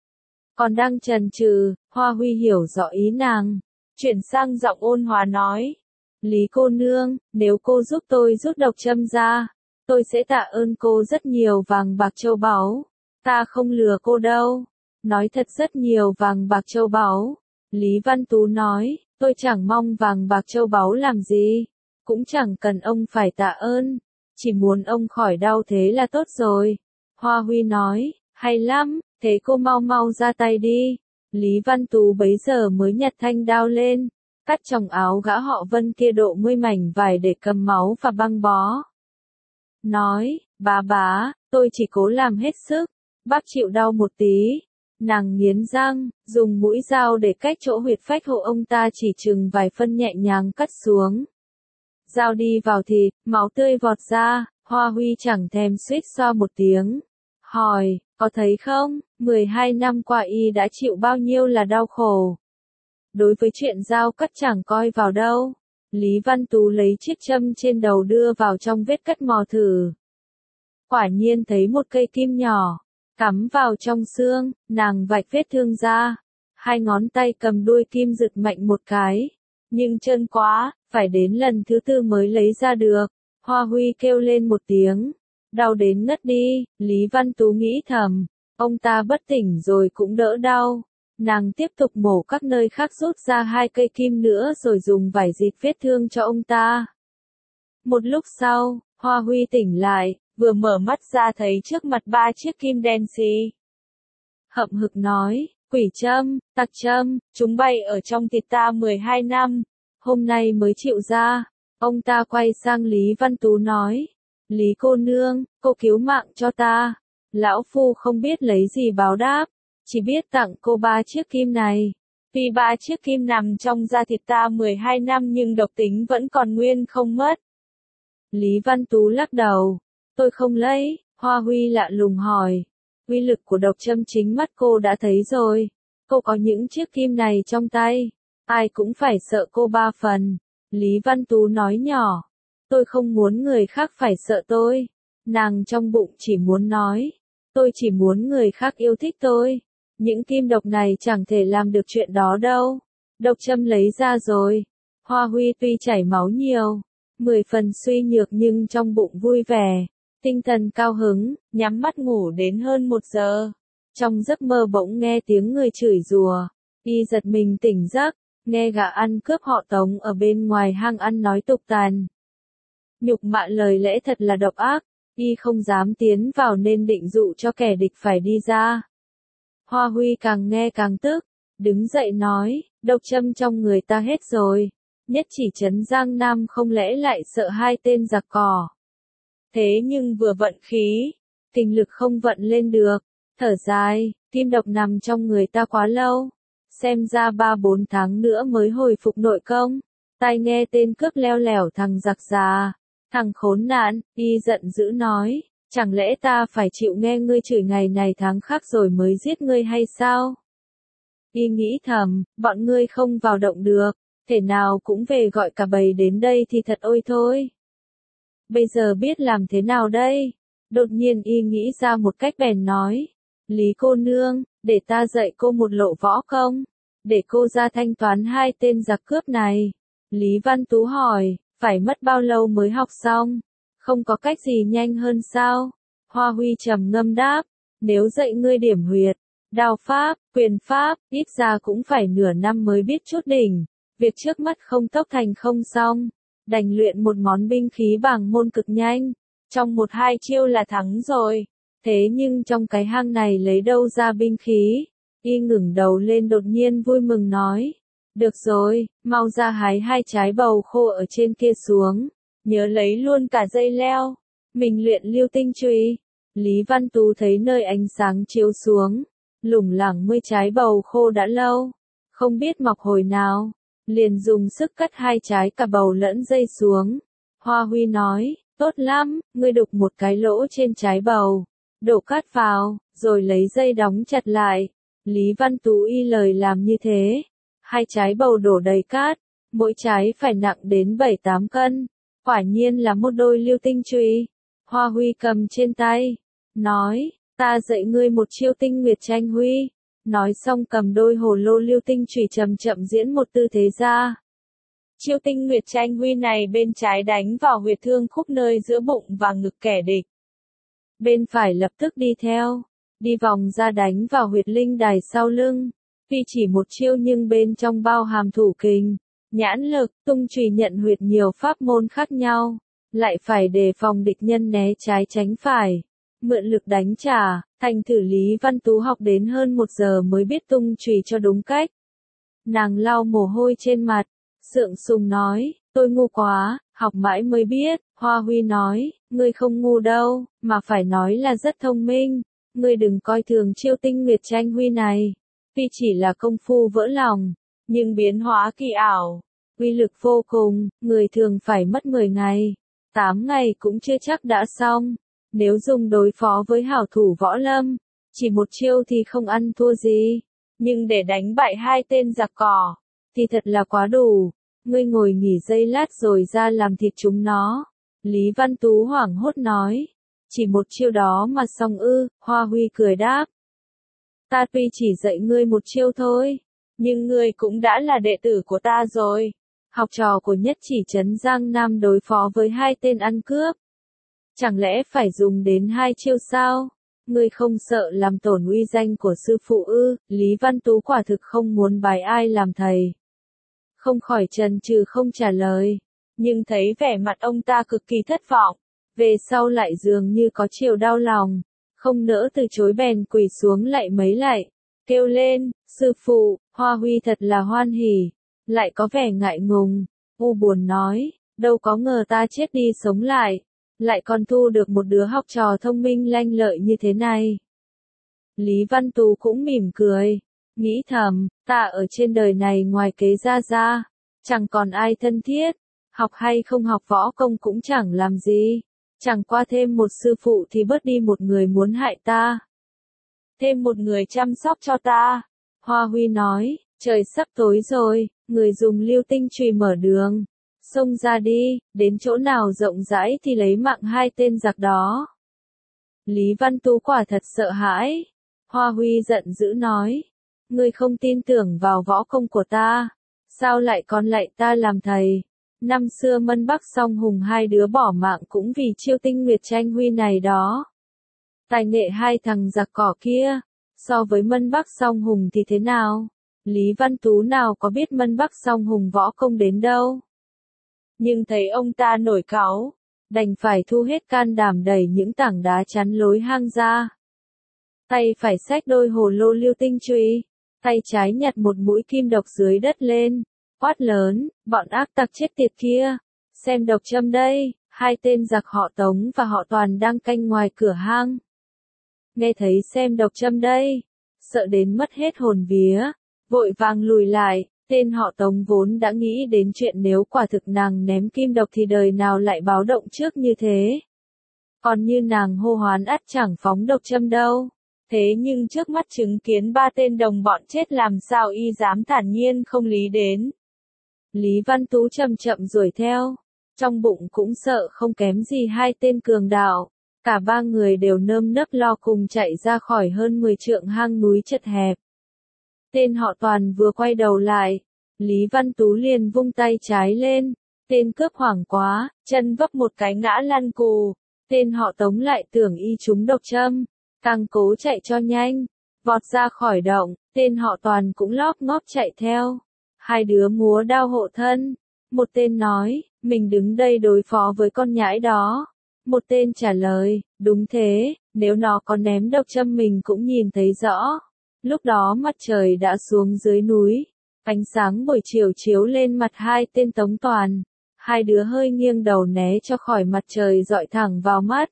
Còn đang chần chừ, Hoa Huy hiểu rõ ý nàng, chuyển sang giọng ôn hòa nói, Lý cô nương, nếu cô giúp tôi rút độc châm ra, Tôi sẽ tạ ơn cô rất nhiều vàng bạc châu báu. Ta không lừa cô đâu. Nói thật rất nhiều vàng bạc châu báu. Lý Văn Tú nói, tôi chẳng mong vàng bạc châu báu làm gì. Cũng chẳng cần ông phải tạ ơn. Chỉ muốn ông khỏi đau thế là tốt rồi. Hoa Huy nói, hay lắm, thế cô mau mau ra tay đi. Lý Văn Tú bấy giờ mới nhặt thanh đao lên, cắt trong áo gã họ Vân kia độ 10 mảnh vải để cầm máu và băng bó. Nói, bá, tôi chỉ cố làm hết sức, bác chịu đau một tí. Nàng nghiến răng, dùng mũi dao để cách chỗ huyệt phách hộ ông ta chỉ chừng vài phân nhẹ nhàng cắt xuống. Dao đi vào thịt, máu tươi vọt ra, Hoa Huy chẳng thèm suýt xoa một tiếng. Hỏi, có thấy không, 12 năm qua y đã chịu bao nhiêu là đau khổ. Đối với chuyện dao cắt chẳng coi vào đâu. Lý Văn Tú lấy chiếc châm trên đầu đưa vào trong vết cắt mò thử. Quả nhiên thấy một cây kim nhỏ, cắm vào trong xương, nàng vạch vết thương ra. Hai ngón tay cầm đuôi kim giật mạnh một cái. Nhưng trơn quá, phải đến lần thứ tư mới lấy ra được. Hoa Huy kêu lên một tiếng. Đau đến ngất đi, Lý Văn Tú nghĩ thầm. Ông ta bất tỉnh rồi cũng đỡ đau. Nàng tiếp tục mổ các nơi khác rút ra 2 cây kim nữa rồi dùng vải dịt vết thương cho ông ta. Một lúc sau, Hoa Huy tỉnh lại, vừa mở mắt ra thấy trước mặt 3 chiếc kim đen xì. Hậm hực nói, quỷ châm, tặc châm, chúng bay ở trong thịt ta 12 năm, hôm nay mới chịu ra. Ông ta quay sang Lý Văn Tú nói, Lý cô nương, cô cứu mạng cho ta. Lão phu không biết lấy gì báo đáp, chỉ biết tặng cô 3 chiếc kim này. Vì 3 chiếc kim nằm trong da thịt ta 12 năm nhưng độc tính vẫn còn nguyên không mất. Lý Văn Tú lắc đầu, tôi không lấy. Hoa Huy lạ lùng hỏi, uy lực của độc châm chính mắt cô đã thấy rồi. Cô có những chiếc kim này trong tay, ai cũng phải sợ cô 3 phần. Lý Văn Tú nói nhỏ, tôi không muốn người khác phải sợ tôi. Nàng trong bụng chỉ muốn nói, tôi chỉ muốn người khác yêu thích tôi. Những kim độc này chẳng thể làm được chuyện đó đâu. Độc châm lấy ra rồi. Hoa Huy tuy chảy máu nhiều, 10 phần suy nhược nhưng trong bụng vui vẻ, tinh thần cao hứng, nhắm mắt ngủ đến hơn 1 giờ. Trong giấc mơ bỗng nghe tiếng người chửi rủa, y giật mình tỉnh giấc, nghe gã ăn cướp họ Tống ở bên ngoài hang ăn nói tục tàn. Nhục mạ lời lẽ thật là độc ác, y không dám tiến vào nên định dụ cho kẻ địch phải đi ra. Hoa Huy càng nghe càng tức, đứng dậy nói, độc châm trong người ta hết rồi, nhất chỉ trấn Giang Nam không lẽ lại sợ 2 tên giặc cỏ. Thế nhưng vừa vận khí, kinh lực không vận lên được, thở dài, kim độc nằm trong người ta quá lâu, xem ra 3-4 tháng nữa mới hồi phục nội công. Tai nghe tên cướp leo lẻo thằng giặc già, thằng khốn nạn, y giận dữ nói, chẳng lẽ ta phải chịu nghe ngươi chửi ngày này tháng khác rồi mới giết ngươi hay sao? Y nghĩ thầm, bọn ngươi không vào động được, thể nào cũng về gọi cả bầy đến đây thì thật ôi thôi. Bây giờ biết làm thế nào đây? Đột nhiên y nghĩ ra một cách bèn nói, Lý cô nương, để ta dạy cô một lộ võ công, để cô ra thanh toán 2 tên giặc cướp này. Lý Văn Tú hỏi, phải mất bao lâu mới học xong? Không có cách gì nhanh hơn sao? Hoa Huy trầm ngâm đáp, nếu dạy ngươi điểm huyệt, đao pháp, quyền pháp, ít ra cũng phải nửa năm mới biết chút đỉnh. Việc trước mắt không tốc thành không xong, đành luyện một món binh khí bảng môn cực nhanh, trong 1-2 chiêu là thắng rồi. Thế nhưng trong cái hang này lấy đâu ra binh khí? Y ngẩng đầu lên đột nhiên vui mừng nói, được rồi, mau ra hái 2 trái bầu khô ở trên kia xuống, nhớ lấy luôn cả dây leo, mình luyện lưu tinh chùy. Lý Văn Tú thấy nơi ánh sáng chiếu xuống, lủng lẳng 10 trái bầu khô đã lâu, không biết mọc hồi nào, liền dùng sức cắt 2 trái cả bầu lẫn dây xuống. Hoa Huy nói, tốt lắm, ngươi đục một cái lỗ trên trái bầu, đổ cát vào, rồi lấy dây đóng chặt lại. Lý Văn Tú y lời làm như thế. 2 trái bầu đổ đầy cát, mỗi trái phải nặng đến 7-8 cân. Quả nhiên là một đôi lưu tinh chùy. Hoa Huy cầm trên tay, nói, ta dạy ngươi một chiêu tinh nguyệt tranh huy. Nói xong cầm đôi hồ lô lưu tinh chùy chậm chậm diễn một tư thế ra Chiêu Tinh Nguyệt Tranh Huy này bên trái đánh vào huyệt thương khúc nơi giữa bụng và ngực kẻ địch. Bên phải lập tức đi theo, đi vòng ra đánh vào huyệt linh đài sau lưng. Tuy chỉ một chiêu nhưng bên trong bao hàm thủ kình, nhãn lực, tung chùy nhận huyệt nhiều pháp môn khác nhau, lại phải đề phòng địch nhân né trái tránh phải, mượn lực đánh trả, thành thử Lý Văn Tú học đến hơn 1 giờ mới biết tung chùy cho đúng cách. Nàng lau mồ hôi trên mặt, sượng sùng nói, tôi ngu quá, học mãi mới biết. Hoa Huy nói, ngươi không ngu đâu, mà phải nói là rất thông minh, ngươi đừng coi thường Chiêu Tinh Nguyệt Tranh Huy này. Tuy chỉ là công phu vỡ lòng, nhưng biến hóa kỳ ảo, uy lực vô cùng, người thường phải mất 10 ngày, 8 ngày cũng chưa chắc đã xong. Nếu dùng đối phó với hảo thủ võ lâm, chỉ một chiêu thì không ăn thua gì, nhưng để đánh bại 2 tên giặc cỏ, thì thật là quá đủ. Ngươi ngồi nghỉ giây lát rồi ra làm thịt chúng nó. Lý Văn Tú hoảng hốt nói, chỉ một chiêu đó mà xong ư? Hoa Huy cười đáp, ta tuy chỉ dạy ngươi một chiêu thôi, nhưng ngươi cũng đã là đệ tử của ta rồi, học trò của Nhất Chỉ Trấn Giang Nam đối phó với 2 tên ăn cướp. Chẳng lẽ phải dùng đến 2 chiêu sao? Ngươi không sợ làm tổn uy danh của sư phụ ư? Lý Văn Tú quả thực không muốn bái ai làm thầy. Không khỏi chần chừ không trả lời, nhưng thấy vẻ mặt ông ta cực kỳ thất vọng, về sau lại dường như có chiều đau lòng, không nỡ từ chối bèn quỳ xuống lại mấy lạy, kêu lên, sư phụ. Hoa Huy thật là hoan hỉ, lại có vẻ ngại ngùng, u buồn nói, đâu có ngờ ta chết đi sống lại còn thu được một đứa học trò thông minh lanh lợi như thế này. Lý Văn Tú cũng mỉm cười, nghĩ thầm, ta ở trên đời này ngoài kế ra, chẳng còn ai thân thiết, học hay không học võ công cũng chẳng làm gì, chẳng qua thêm một sư phụ thì bớt đi một người muốn hại ta. Thêm một người chăm sóc cho ta. Hoa Huy nói, trời sắp tối rồi, người dùng lưu tinh chùy mở đường, xông ra đi, đến chỗ nào rộng rãi thì lấy mạng 2 tên giặc đó. Lý Văn Tú quả thật sợ hãi. Hoa Huy giận dữ nói, ngươi không tin tưởng vào võ công của ta, sao lại còn lại ta làm thầy? Năm xưa Mân Bắc Song Hùng 2 đứa bỏ mạng cũng vì Chiêu Tinh Nguyệt Tranh Huy này đó. Tài nghệ 2 thằng giặc cỏ kia, so với Mân Bắc Song Hùng thì thế nào? Lý Văn Tú nào có biết Mân Bắc Song Hùng võ công đến đâu. Nhưng thấy ông ta nổi cáu, đành phải thu hết can đảm đẩy những tảng đá chắn lối hang ra. Tay phải xách đôi hồ lô lưu tinh chùy, tay trái nhặt một mũi kim độc dưới đất lên, quát lớn, bọn ác tặc chết tiệt kia, xem độc châm đây. 2 tên giặc họ Tống và họ Toàn đang canh ngoài cửa hang. Nghe thấy xem độc châm đây, sợ đến mất hết hồn vía, vội vàng lùi lại. Tên họ Tống vốn đã nghĩ đến chuyện nếu quả thực nàng ném kim độc thì đời nào lại báo động trước như thế. Còn như nàng hô hoán ắt chẳng phóng độc châm đâu. Thế nhưng trước mắt chứng kiến 3 tên đồng bọn chết làm sao y dám thản nhiên không lý đến. Lý Văn Tú chậm chậm đuổi theo, trong bụng cũng sợ không kém gì 2 tên cường đạo. Cả 3 người đều nơm nớp lo cùng chạy ra khỏi hơn 10 trượng hang núi chật hẹp. Tên họ Toàn vừa quay đầu lại, Lý Văn Tú liền vung tay trái lên, tên cướp hoảng quá, chân vấp một cái ngã lăn cù, tên họ Tống lại tưởng y trúng độc châm, càng cố chạy cho nhanh, vọt ra khỏi động, tên họ Toàn cũng lóp ngóp chạy theo. 2 đứa múa đao hộ thân, một tên nói, mình đứng đây đối phó với con nhãi đó. Một tên trả lời, đúng thế, nếu nó có ném độc châm mình cũng nhìn thấy rõ. Lúc đó mặt trời đã xuống dưới núi, ánh sáng buổi chiều chiếu lên mặt 2 tên Tống Toàn. 2 đứa hơi nghiêng đầu né cho khỏi mặt trời rọi thẳng vào mắt.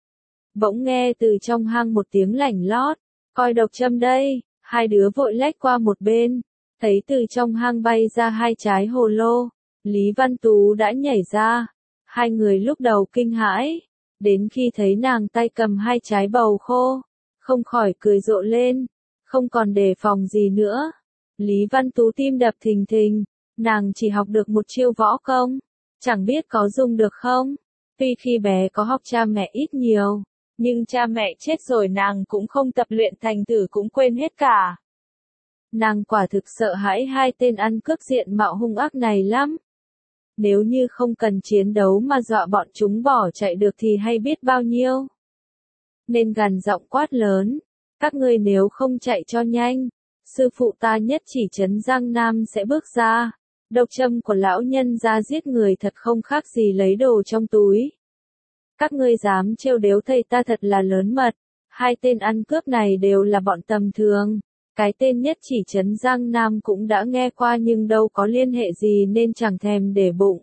Bỗng nghe từ trong hang một tiếng lảnh lót, coi độc châm đây. 2 đứa vội lách qua một bên, thấy từ trong hang bay ra 2 trái hồ lô. Lý Văn Tú đã nhảy ra. 2 người lúc đầu kinh hãi, đến khi thấy nàng tay cầm 2 trái bầu khô, không khỏi cười rộ lên, không còn đề phòng gì nữa. Lý Văn Tú tim đập thình thình, nàng chỉ học được một chiêu võ công, chẳng biết có dùng được không. Tuy khi bé có học cha mẹ ít nhiều, nhưng cha mẹ chết rồi nàng cũng không tập luyện thành thử cũng quên hết cả. Nàng quả thực sợ hãi 2 tên ăn cướp diện mạo hung ác này lắm. nếu như không cần chiến đấu mà dọa bọn chúng bỏ chạy được thì hay biết bao nhiêu. Nên gằn giọng quát lớn, các ngươi nếu không chạy cho nhanh, sư phụ ta nhất chỉ trấn Giang Nam sẽ bước ra. Độc châm của lão nhân ra giết người thật không khác gì lấy đồ trong túi. Các ngươi dám trêu đếu thầy ta thật là lớn mật. Hai tên ăn cướp này đều là bọn tầm thường. Cái tên nhất chỉ trấn Giang Nam cũng đã nghe qua nhưng đâu có liên hệ gì nên chẳng thèm để bụng.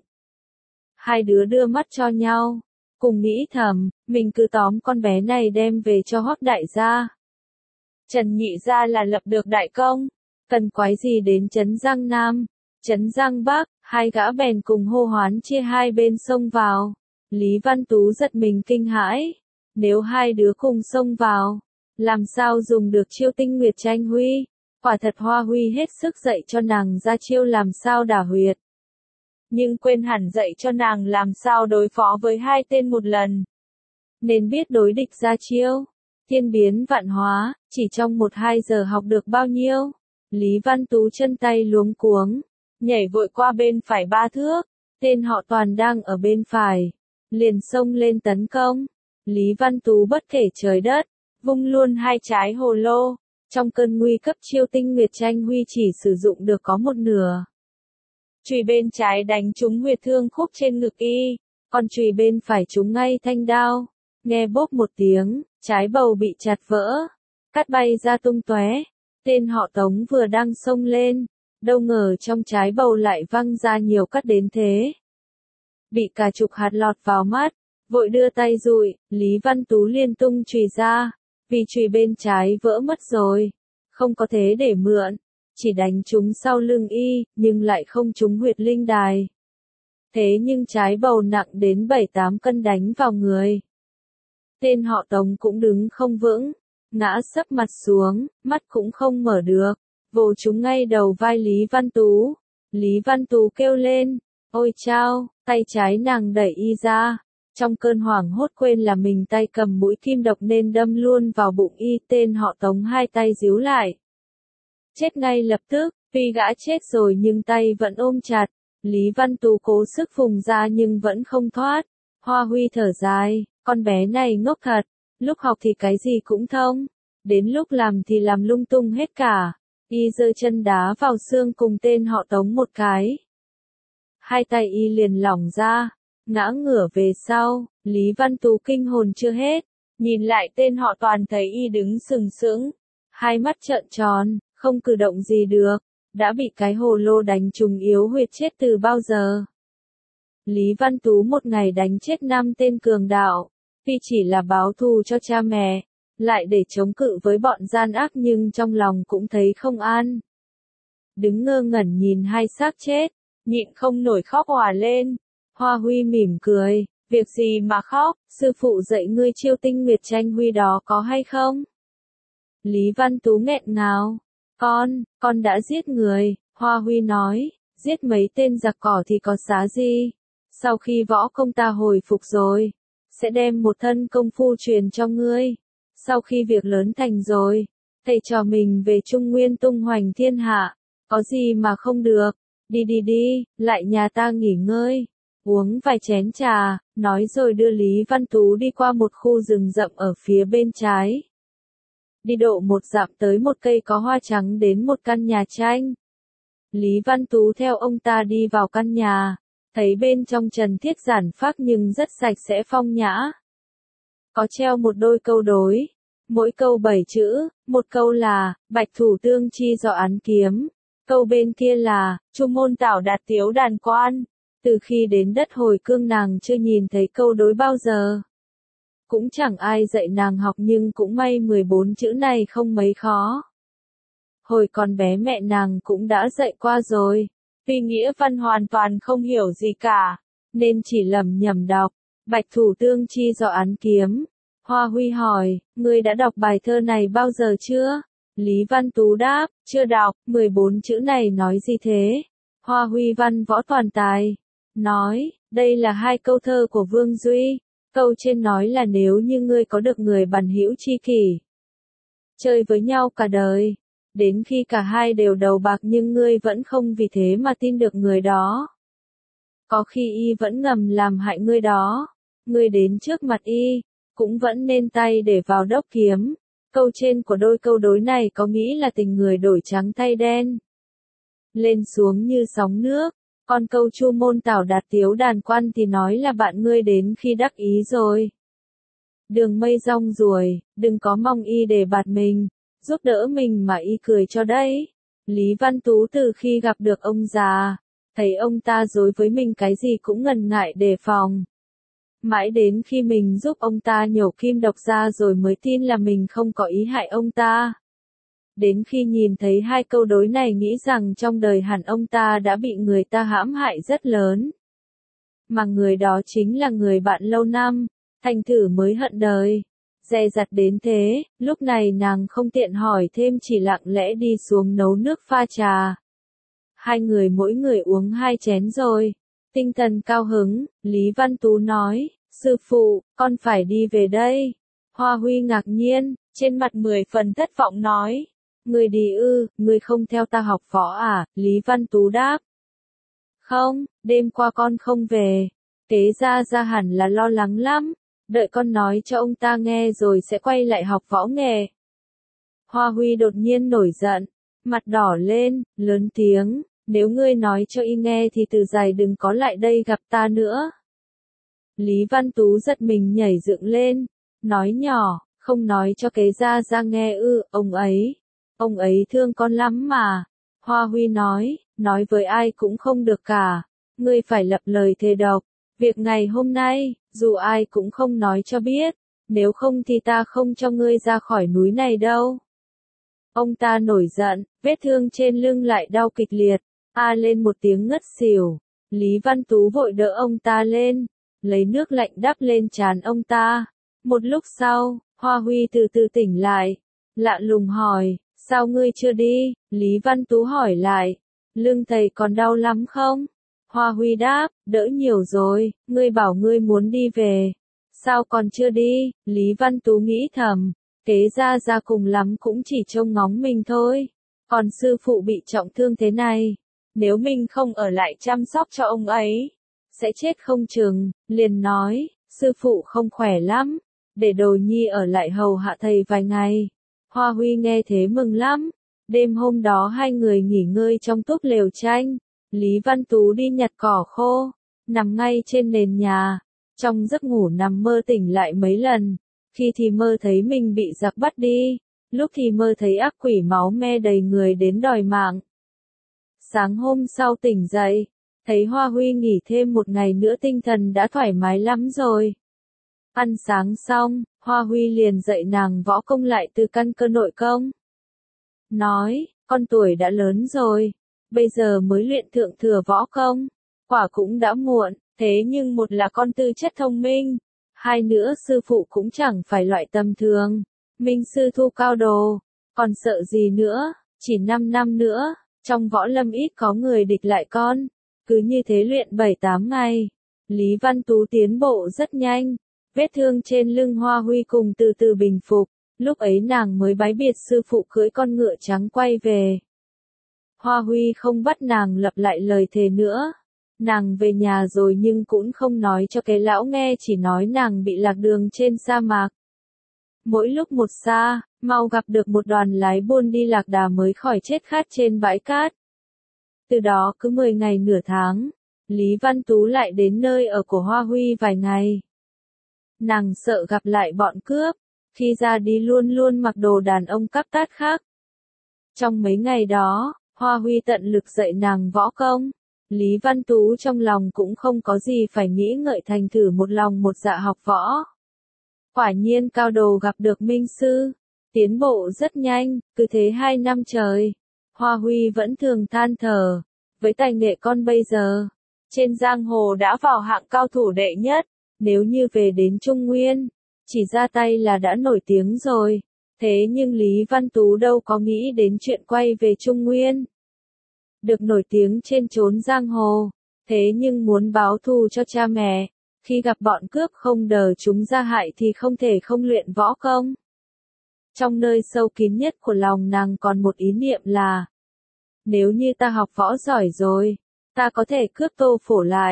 Hai đứa đưa mắt cho nhau, cùng nghĩ thầm, mình cứ tóm con bé này đem về cho Hoắc đại gia. Trần nhị gia là lập được đại công, cần quái gì đến trấn Giang Nam, trấn Giang Bắc, hai gã bèn cùng hô hoán chia hai bên xông vào. Lý Văn Tú giật mình kinh hãi, nếu hai đứa cùng xông vào, làm sao dùng được chiêu tinh nguyệt tranh huy, quả thật Hoa Huy hết sức dạy cho nàng ra chiêu làm sao đả huyệt. Nhưng quên hẳn dạy cho nàng làm sao đối phó với hai tên một lần. Nên biết đối địch ra chiêu, thiên biến vạn hóa, chỉ trong 1-2 giờ học được bao nhiêu. Lý Văn Tú chân tay luống cuống, nhảy vội qua bên phải 3 thước, tên họ Toàn đang ở bên phải, liền xông lên tấn công. Lý Văn Tú bất kể trời đất, vung luôn hai trái hồ lô, trong cơn nguy cấp chiêu tinh nguyệt tranh huy chỉ sử dụng được có một nửa. Chùy bên trái đánh trúng huyệt thương khúc trên ngực y, còn chùy bên phải trúng ngay thanh đao. Nghe bốp một tiếng, trái bầu bị chặt vỡ, cắt bay ra tung tóe. Tên họ Tống vừa đang xông lên, đâu ngờ trong trái bầu lại văng ra nhiều cắt đến thế. Bị cả chục hạt lọt vào mắt, vội đưa tay dụi, Lý Văn Tú liền tung chùy ra, vì chùy bên trái vỡ mất rồi, không có thế để mượn, chỉ đánh trúng sau lưng y, nhưng lại không trúng huyệt linh đài. Thế nhưng trái bầu nặng đến 7-8 cân đánh vào người. Tên họ Tống cũng đứng không vững, ngã sấp mặt xuống, mắt cũng không mở được, vồ trúng ngay đầu vai Lý Văn Tú. Lý Văn Tú kêu lên, ôi chao, tay trái nàng đẩy y ra. Trong cơn hoảng hốt quên là mình tay cầm mũi kim độc nên đâm luôn vào bụng y. Tên họ Tống hai tay díu lại, chết ngay lập tức, tuy gã chết rồi nhưng tay vẫn ôm chặt. Lý Văn Tú cố sức phùng ra nhưng vẫn không thoát. Hoa Huy thở dài, con bé này ngốc thật, lúc học thì cái gì cũng thông, đến lúc làm thì làm lung tung hết cả. Y giơ chân đá vào xương cùng tên họ Tống một cái. Hai tay y liền lỏng ra, ngã ngửa về sau. Lý Văn Tú kinh hồn chưa hết, nhìn lại tên họ Toàn thấy y đứng sừng sững, hai mắt trợn tròn, không cử động gì được, đã bị cái hồ lô đánh trúng yếu huyệt chết từ bao giờ. Lý Văn Tú một ngày đánh chết 5 tên cường đạo, tuy chỉ là báo thù cho cha mẹ, lại để chống cự với bọn gian ác nhưng trong lòng cũng thấy không an. Đứng ngơ ngẩn nhìn hai xác chết, nhịn không nổi khóc òa lên. Hoa Huy mỉm cười, việc gì mà khóc, sư phụ dạy ngươi chiêu tinh nguyệt tranh huy đó có hay không? Lý Văn Tú nghẹn ngào, con đã giết người. Hoa Huy nói, giết mấy tên giặc cỏ thì có xá gì, sau khi võ công ta hồi phục rồi, sẽ đem một thân công phu truyền cho ngươi. Sau khi việc lớn thành rồi, thầy trò mình về Trung Nguyên tung hoành thiên hạ, có gì mà không được, đi, lại nhà ta nghỉ ngơi, uống vài chén trà, nói rồi đưa Lý Văn Tú đi qua một khu rừng rậm ở phía bên trái. Đi độ 1 dặm tới một cây có hoa trắng đến một căn nhà tranh. Lý Văn Tú theo ông ta đi vào căn nhà, thấy bên trong trần thiết giản phác nhưng rất sạch sẽ phong nhã. Có treo một đôi câu đối, mỗi câu 7 chữ, một câu là, bạch thủ tương chi dọ án kiếm, câu bên kia là, trung môn tảo đạt tiếu đàn quan. Từ khi đến đất Hồi Cương nàng chưa nhìn thấy câu đối bao giờ. Cũng chẳng ai dạy nàng học nhưng cũng may 14 chữ này không mấy khó. Hồi còn bé mẹ nàng cũng đã dạy qua rồi, tuy nghĩa văn hoàn toàn không hiểu gì cả, nên chỉ lầm nhầm đọc, bạch thủ tương chi dọ án kiếm. Hoa Huy hỏi, ngươi đã đọc bài thơ này bao giờ chưa? Lý Văn Tú đáp, chưa đọc. 14 chữ này nói gì thế? Hoa Huy văn võ toàn tài, nói, đây là 2 câu thơ của Vương Duy. Câu trên nói là nếu như ngươi có được người bằng hữu tri kỷ, chơi với nhau cả đời, đến khi cả hai đều đầu bạc nhưng ngươi vẫn không vì thế mà tin được người đó. Có khi y vẫn ngầm làm hại ngươi đó. Ngươi đến trước mặt y, cũng vẫn nên tay để vào đốc kiếm. Câu trên của đôi câu đối này có nghĩ là tình người đổi trắng thay đen. Lên xuống như sóng nước. Còn câu Chu Môn Tảo Đạt Tiếu Đàn Quan thì nói là bạn ngươi đến khi đắc ý rồi. Đường mây rong ruổi, đừng có mong y để bạt mình, giúp đỡ mình mà y cười cho đấy. Lý Văn Tú từ khi gặp được ông già, thấy ông ta đối với mình cái gì cũng ngần ngại đề phòng. Mãi đến khi mình giúp ông ta nhổ kim độc ra rồi mới tin là mình không có ý hại ông ta. Đến khi nhìn thấy hai câu đối này nghĩ rằng trong đời hẳn ông ta đã bị người ta hãm hại rất lớn. Mà người đó chính là người bạn lâu năm, thành thử mới hận đời. Dè dặt đến thế, lúc này nàng không tiện hỏi thêm chỉ lặng lẽ đi xuống nấu nước pha trà. Hai người mỗi người uống 2 chén rồi. Tinh thần cao hứng, Lý Văn Tú nói, sư phụ, con phải đi về đây. Hoa Huy ngạc nhiên, trên mặt 10 phần thất vọng nói. Người đi ư, người không theo ta học võ à, Lý Văn Tú đáp. Không, đêm qua con không về. Tế ra hẳn là lo lắng lắm. Đợi con nói cho ông ta nghe rồi sẽ quay lại học võ nghề. Hoa Huy đột nhiên nổi giận, mặt đỏ lên, lớn tiếng, nếu ngươi nói cho y nghe thì từ giày đừng có lại đây gặp ta nữa. Lý Văn Tú giật mình nhảy dựng lên, nói nhỏ, không nói cho kế ra nghe ư, ông ấy thương con lắm mà. Hoa Huy nói với ai cũng không được cả, ngươi phải lập lời thề độc, việc ngày hôm nay, dù ai cũng không nói cho biết, nếu không thì ta không cho ngươi ra khỏi núi này đâu. Ông ta nổi giận, vết thương trên lưng lại đau kịch liệt, lên một tiếng ngất xỉu. Lý Văn Tú vội đỡ ông ta lên, lấy nước lạnh đắp lên trán ông ta. Một lúc sau, Hoa Huy từ từ tỉnh lại, lạ lùng hỏi, sao ngươi chưa đi? Lý Văn Tú hỏi lại, lưng thầy còn đau lắm không? Hoa Huy đáp, đỡ nhiều rồi, ngươi bảo ngươi muốn đi về. Sao còn chưa đi? Lý Văn Tú nghĩ thầm, kế ra cùng lắm cũng chỉ trông ngóng mình thôi. Còn sư phụ bị trọng thương thế này, nếu mình không ở lại chăm sóc cho ông ấy, sẽ chết không chừng, liền nói, sư phụ không khỏe lắm, để Đồ Nhi ở lại hầu hạ thầy vài ngày. Hoa Huy nghe thế mừng lắm, đêm hôm đó hai người nghỉ ngơi trong túp lều tranh, Lý Văn Tú đi nhặt cỏ khô, nằm ngay trên nền nhà, trong giấc ngủ nằm mơ tỉnh lại mấy lần, khi thì mơ thấy mình bị giặc bắt đi, lúc thì mơ thấy ác quỷ máu me đầy người đến đòi mạng. Sáng hôm sau tỉnh dậy, thấy Hoa Huy nghỉ thêm một ngày nữa tinh thần đã thoải mái lắm rồi. Ăn sáng xong, Hoa Huy liền dạy nàng võ công lại từ căn cơ nội công. Nói, con tuổi đã lớn rồi, bây giờ mới luyện thượng thừa võ công, quả cũng đã muộn, thế nhưng một là con tư chất thông minh, hai nữa sư phụ cũng chẳng phải loại tầm thường, minh sư thu cao đồ, còn sợ gì nữa, chỉ 5 năm nữa, trong võ lâm ít có người địch lại con, cứ như thế luyện 7-8 ngày, Lý Văn Tú tiến bộ rất nhanh, vết thương trên lưng Hoa Huy cùng từ từ bình phục, lúc ấy nàng mới bái biệt sư phụ cưỡi con ngựa trắng quay về. Hoa Huy không bắt nàng lặp lại lời thề nữa. Nàng về nhà rồi nhưng cũng không nói cho cái lão nghe, chỉ nói nàng bị lạc đường trên sa mạc. Mỗi lúc một xa, mau gặp được một đoàn lái buôn đi lạc đà mới khỏi chết khát trên bãi cát. Từ đó cứ 10 ngày nửa tháng, Lý Văn Tú lại đến nơi ở của Hoa Huy vài ngày. Nàng sợ gặp lại bọn cướp, khi ra đi luôn luôn mặc đồ đàn ông cắp tát khác. Trong mấy ngày đó, Hoa Huy tận lực dạy nàng võ công. Lý Văn Tú trong lòng cũng không có gì phải nghĩ ngợi, thành thử một lòng một dạ học võ. Quả nhiên cao đồ gặp được minh sư, tiến bộ rất nhanh, cứ thế 2 năm trời. Hoa Huy vẫn thường than thở, với tài nghệ con bây giờ, trên giang hồ đã vào hạng cao thủ đệ nhất, nếu như về đến Trung Nguyên, chỉ ra tay là đã nổi tiếng rồi. Thế nhưng Lý Văn Tú đâu có nghĩ đến chuyện quay về Trung Nguyên. Được nổi tiếng trên chốn giang hồ, thế nhưng muốn báo thù cho cha mẹ, khi gặp bọn cướp không đờ chúng ra hại thì không thể không luyện võ công. Trong nơi sâu kín nhất của lòng nàng còn một ý niệm là, nếu như ta học võ giỏi rồi, ta có thể cướp Tô Phổ lại,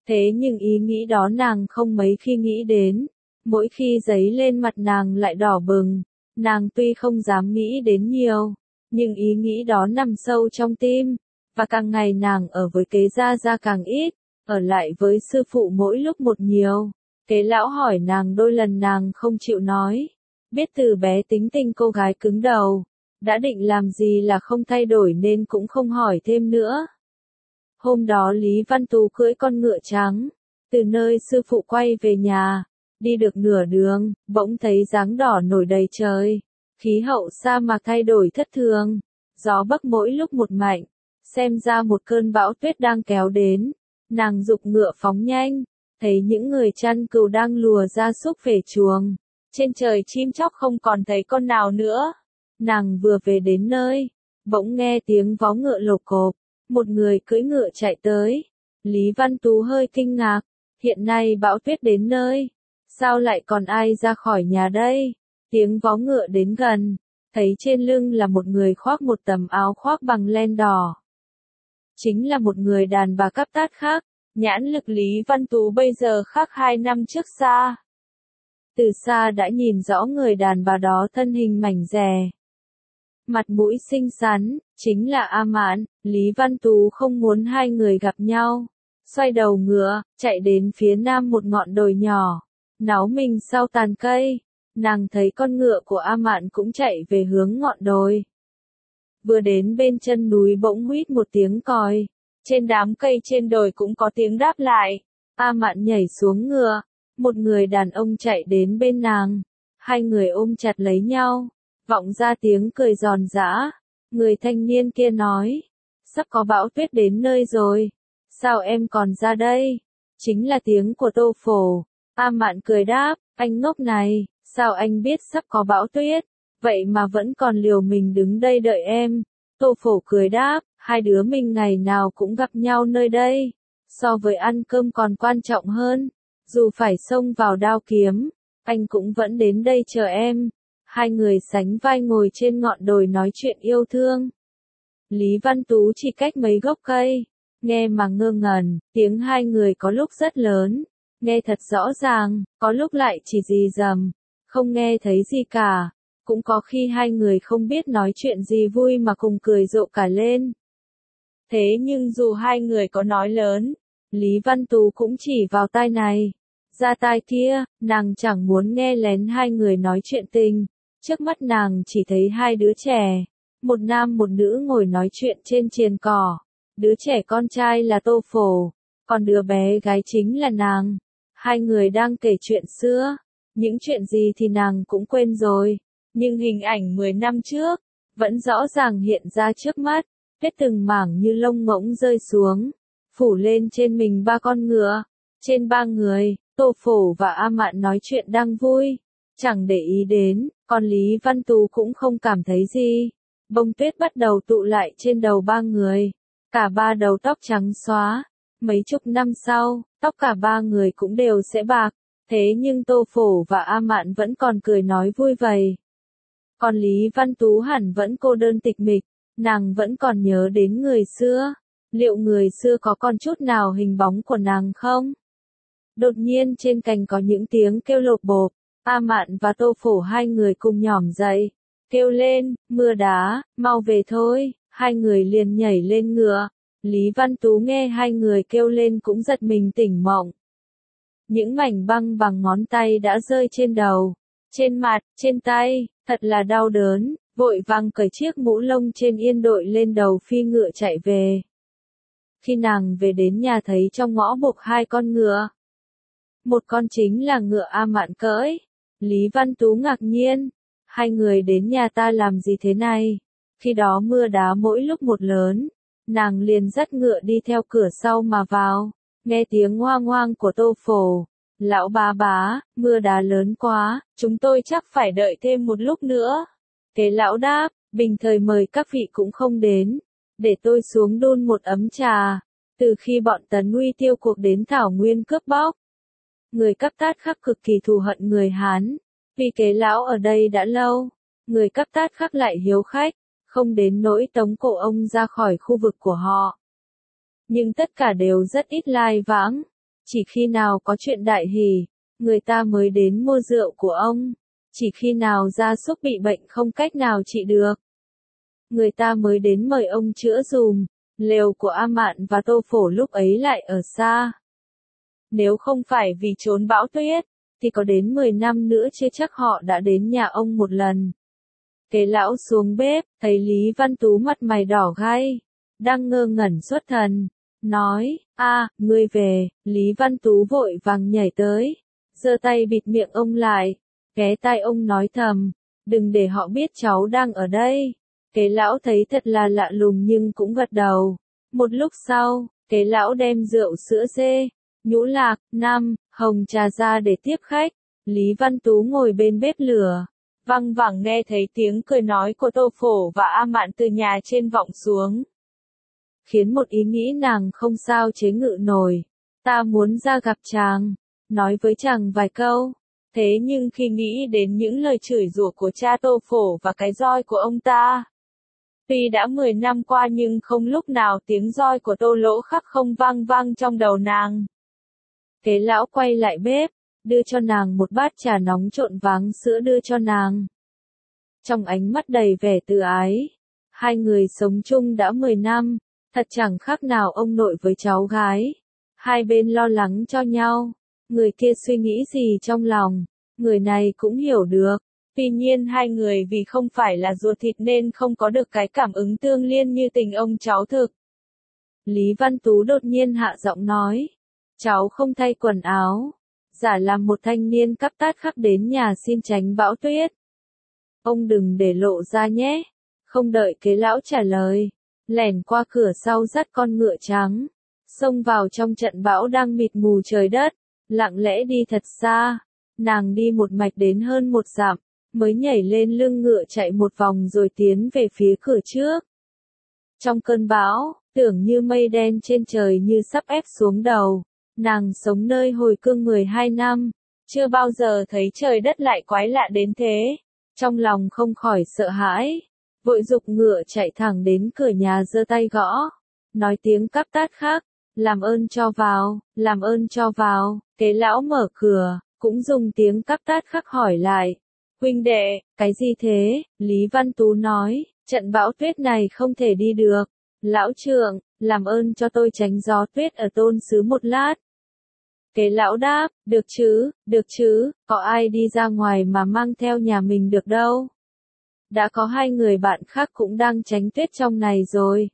Thế nhưng ý nghĩ đó nàng không mấy khi nghĩ đến. Mỗi khi giấy lên mặt nàng lại đỏ bừng. Nàng tuy không dám nghĩ đến nhiều, nhưng ý nghĩ đó nằm sâu trong tim. Và càng ngày nàng ở với Kế Gia Gia càng ít, ở lại với sư phụ mỗi lúc một nhiều. Kế lão hỏi nàng đôi lần nàng không chịu nói. Biết từ bé tính tình cô gái cứng đầu, đã định làm gì là không thay đổi nên cũng không hỏi thêm nữa. Hôm đó Lý Văn Tú cưỡi con ngựa trắng, từ nơi sư phụ quay về nhà, đi được nửa đường, bỗng thấy dáng đỏ nổi đầy trời. Khí hậu sa mạc thay đổi thất thường, gió bắc mỗi lúc một mạnh, xem ra một cơn bão tuyết đang kéo đến. Nàng giục ngựa phóng nhanh, thấy những người chăn cừu đang lùa gia súc về chuồng. Trên trời chim chóc không còn thấy con nào nữa. Nàng vừa về đến nơi, bỗng nghe tiếng vó ngựa lộc cộp, một người cưỡi ngựa chạy tới. Lý Văn Tú hơi kinh ngạc, hiện nay bão tuyết đến nơi, sao lại còn ai ra khỏi nhà đây? Tiếng vó ngựa đến gần, thấy trên lưng là một người khoác một tấm áo khoác bằng len đỏ. Chính là một người đàn bà cấp tát khác, nhãn lực Lý Văn Tú bây giờ khác 2 năm trước xa. Từ xa đã nhìn rõ người đàn bà đó thân hình mảnh dè. Mặt mũi xinh xắn, chính là A Mạn. Lý Văn Tú không muốn hai người gặp nhau. Xoay đầu ngựa, chạy đến phía nam một ngọn đồi nhỏ. Náu mình sau tàn cây. Nàng thấy con ngựa của A Mạn cũng chạy về hướng ngọn đồi. Vừa đến bên chân núi bỗng huýt một tiếng còi. Trên đám cây trên đồi cũng có tiếng đáp lại. A Mạn nhảy xuống ngựa. Một người đàn ông chạy đến bên nàng. Hai người ôm chặt lấy nhau. Vọng ra tiếng cười giòn giã. Người thanh niên kia nói. Sắp có bão tuyết đến nơi rồi. Sao em còn ra đây? Chính là tiếng của Tô Phổ. A Mạn cười đáp. Anh ngốc này, sao anh biết sắp có bão tuyết? Vậy mà vẫn còn liều mình đứng đây đợi em. Tô Phổ cười đáp. Hai đứa mình ngày nào cũng gặp nhau nơi đây. So với ăn cơm còn quan trọng hơn. Dù phải xông vào đao kiếm, anh cũng vẫn đến đây chờ em. Hai người sánh vai ngồi trên ngọn đồi nói chuyện yêu thương. Lý Văn Tú chỉ cách mấy gốc cây, nghe mà ngơ ngẩn, tiếng hai người có lúc rất lớn, nghe thật rõ ràng, có lúc lại chỉ rì rầm, không nghe thấy gì cả. Cũng có khi hai người không biết nói chuyện gì vui mà cùng cười rộ cả lên. Thế nhưng dù hai người có nói lớn, Lý Văn Tú cũng chỉ vào tai này, ra tai kia, nàng chẳng muốn nghe lén hai người nói chuyện tình. Trước mắt nàng chỉ thấy hai đứa trẻ, một nam một nữ ngồi nói chuyện trên triền cỏ. Đứa trẻ con trai là Tô Phổ, còn đứa bé gái chính là nàng. Hai người đang kể chuyện xưa, những chuyện gì thì nàng cũng quên rồi, nhưng hình ảnh 10 năm trước vẫn rõ ràng hiện ra trước mắt. Tuyết từng mảng như lông ngỗng rơi xuống, phủ lên trên mình ba con ngựa. Trên ba người, Tô Phổ và A Mạn nói chuyện đang vui, chẳng để ý đến, còn Lý Văn Tú cũng không cảm thấy gì. Bông tuyết bắt đầu tụ lại trên đầu ba người, cả ba đầu tóc trắng xóa. Mấy chục năm sau, tóc cả ba người cũng đều sẽ bạc, thế nhưng Tô Phổ và A Mạn vẫn còn cười nói vui vầy. Còn Lý Văn Tú hẳn vẫn cô đơn tịch mịch, nàng vẫn còn nhớ đến người xưa. Liệu người xưa có còn chút nào hình bóng của nàng không? Đột nhiên trên cành có những tiếng kêu lộp bộp. A Mạn và Tô Phổ hai người cùng nhỏm dậy, kêu lên, mưa đá, mau về thôi. Hai người liền nhảy lên ngựa. Lý Văn Tú nghe hai người kêu lên cũng giật mình tỉnh mộng. Những mảnh băng bằng ngón tay đã rơi trên đầu, trên mặt, trên tay, thật là đau đớn. Vội vàng cởi chiếc mũ lông trên yên đội lên đầu phi ngựa chạy về. Khi nàng về đến nhà thấy trong ngõ buộc hai con ngựa. Một con chính là ngựa A Mạn cưỡi. Lý Văn Tú ngạc nhiên. Hai người đến nhà ta làm gì thế này? Khi đó mưa đá mỗi lúc một lớn. Nàng liền dắt ngựa đi theo cửa sau mà vào. Nghe tiếng ngoang ngoang của Tô Phổ. Lão bá, mưa đá lớn quá, chúng tôi chắc phải đợi thêm một lúc nữa. Kế lão đáp, bình thời mời các vị cũng không đến. Để tôi xuống đun một ấm trà. Từ khi bọn Tấn Uy tiêu cuộc đến Thảo Nguyên cướp bóc, người Cáp Tát Khắc cực kỳ thù hận người Hán. Vì Kế lão ở đây đã lâu, người Cáp Tát Khắc lại hiếu khách, không đến nỗi tống cổ ông ra khỏi khu vực của họ. Nhưng tất cả đều rất ít lai vãng. Chỉ khi nào có chuyện đại hỷ, người ta mới đến mua rượu của ông. Chỉ khi nào gia súc bị bệnh không cách nào trị được, người ta mới đến mời ông chữa dùm. Lều của A Mạn và Tô Phổ lúc ấy lại ở xa. Nếu không phải vì trốn bão tuyết, thì có đến 10 năm nữa chưa chắc họ đã đến nhà ông một lần. Kế lão xuống bếp, thấy Lý Văn Tú mặt mày đỏ gay, đang ngơ ngẩn xuất thần, nói, ngươi về. Lý Văn Tú vội vàng nhảy tới, giơ tay bịt miệng ông lại, ghé tai ông nói thầm, đừng để họ biết cháu đang ở đây. Kế lão thấy thật là lạ lùng nhưng cũng gật đầu. Một lúc sau, kế lão đem rượu sữa dê, nhũ lạc, hồng trà ra để tiếp khách. Lý Văn Tú ngồi bên bếp lửa, văng vẳng nghe thấy tiếng cười nói của Tô Phổ và A Mạn từ nhà trên vọng xuống, khiến một ý nghĩ nàng không sao chế ngự nổi. Ta muốn ra gặp chàng, nói với chàng vài câu. Thế nhưng khi nghĩ đến những lời chửi rủa của cha Tô Phổ và cái roi của ông ta, tuy đã 10 năm qua nhưng không lúc nào tiếng roi của Tô Lỗ Khắc không vang vang trong đầu nàng. Kế lão quay lại bếp, đưa cho nàng một bát trà nóng trộn váng sữa đưa cho nàng. Trong ánh mắt đầy vẻ từ ái, hai người sống chung đã 10 năm, thật chẳng khác nào ông nội với cháu gái. Hai bên lo lắng cho nhau, người kia suy nghĩ gì trong lòng, người này cũng hiểu được. Tuy nhiên hai người vì không phải là ruột thịt nên không có được cái cảm ứng tương liên như tình ông cháu thực. Lý Văn Tú đột nhiên hạ giọng nói, cháu không thay quần áo, giả làm một thanh niên cắp tát khắp đến nhà xin tránh bão tuyết. Ông đừng để lộ ra nhé. Không đợi kế lão trả lời, lẻn qua cửa sau dắt con ngựa trắng, xông vào trong trận bão đang mịt mù trời đất, lặng lẽ đi thật xa. Nàng đi một mạch đến hơn 1 dặm, mới nhảy lên lưng ngựa chạy một vòng rồi tiến về phía cửa trước. Trong cơn bão, tưởng như mây đen trên trời như sắp ép xuống đầu, nàng sống nơi hồi cương 12 năm, chưa bao giờ thấy trời đất lại quái lạ đến thế. Trong lòng không khỏi sợ hãi, vội giục ngựa chạy thẳng đến cửa nhà giơ tay gõ, nói tiếng cắp tát khác, làm ơn cho vào, làm ơn cho vào. Kế lão mở cửa, cũng dùng tiếng cắp tát khác hỏi lại, huynh đệ, cái gì thế? Lý Văn Tú nói, trận bão tuyết này không thể đi được. Lão trượng, làm ơn cho tôi tránh gió tuyết ở Tôn Xứ một lát. Kế lão đáp, được chứ, có ai đi ra ngoài mà mang theo nhà mình được đâu. Đã có 2 người bạn khác cũng đang tránh tuyết trong này rồi.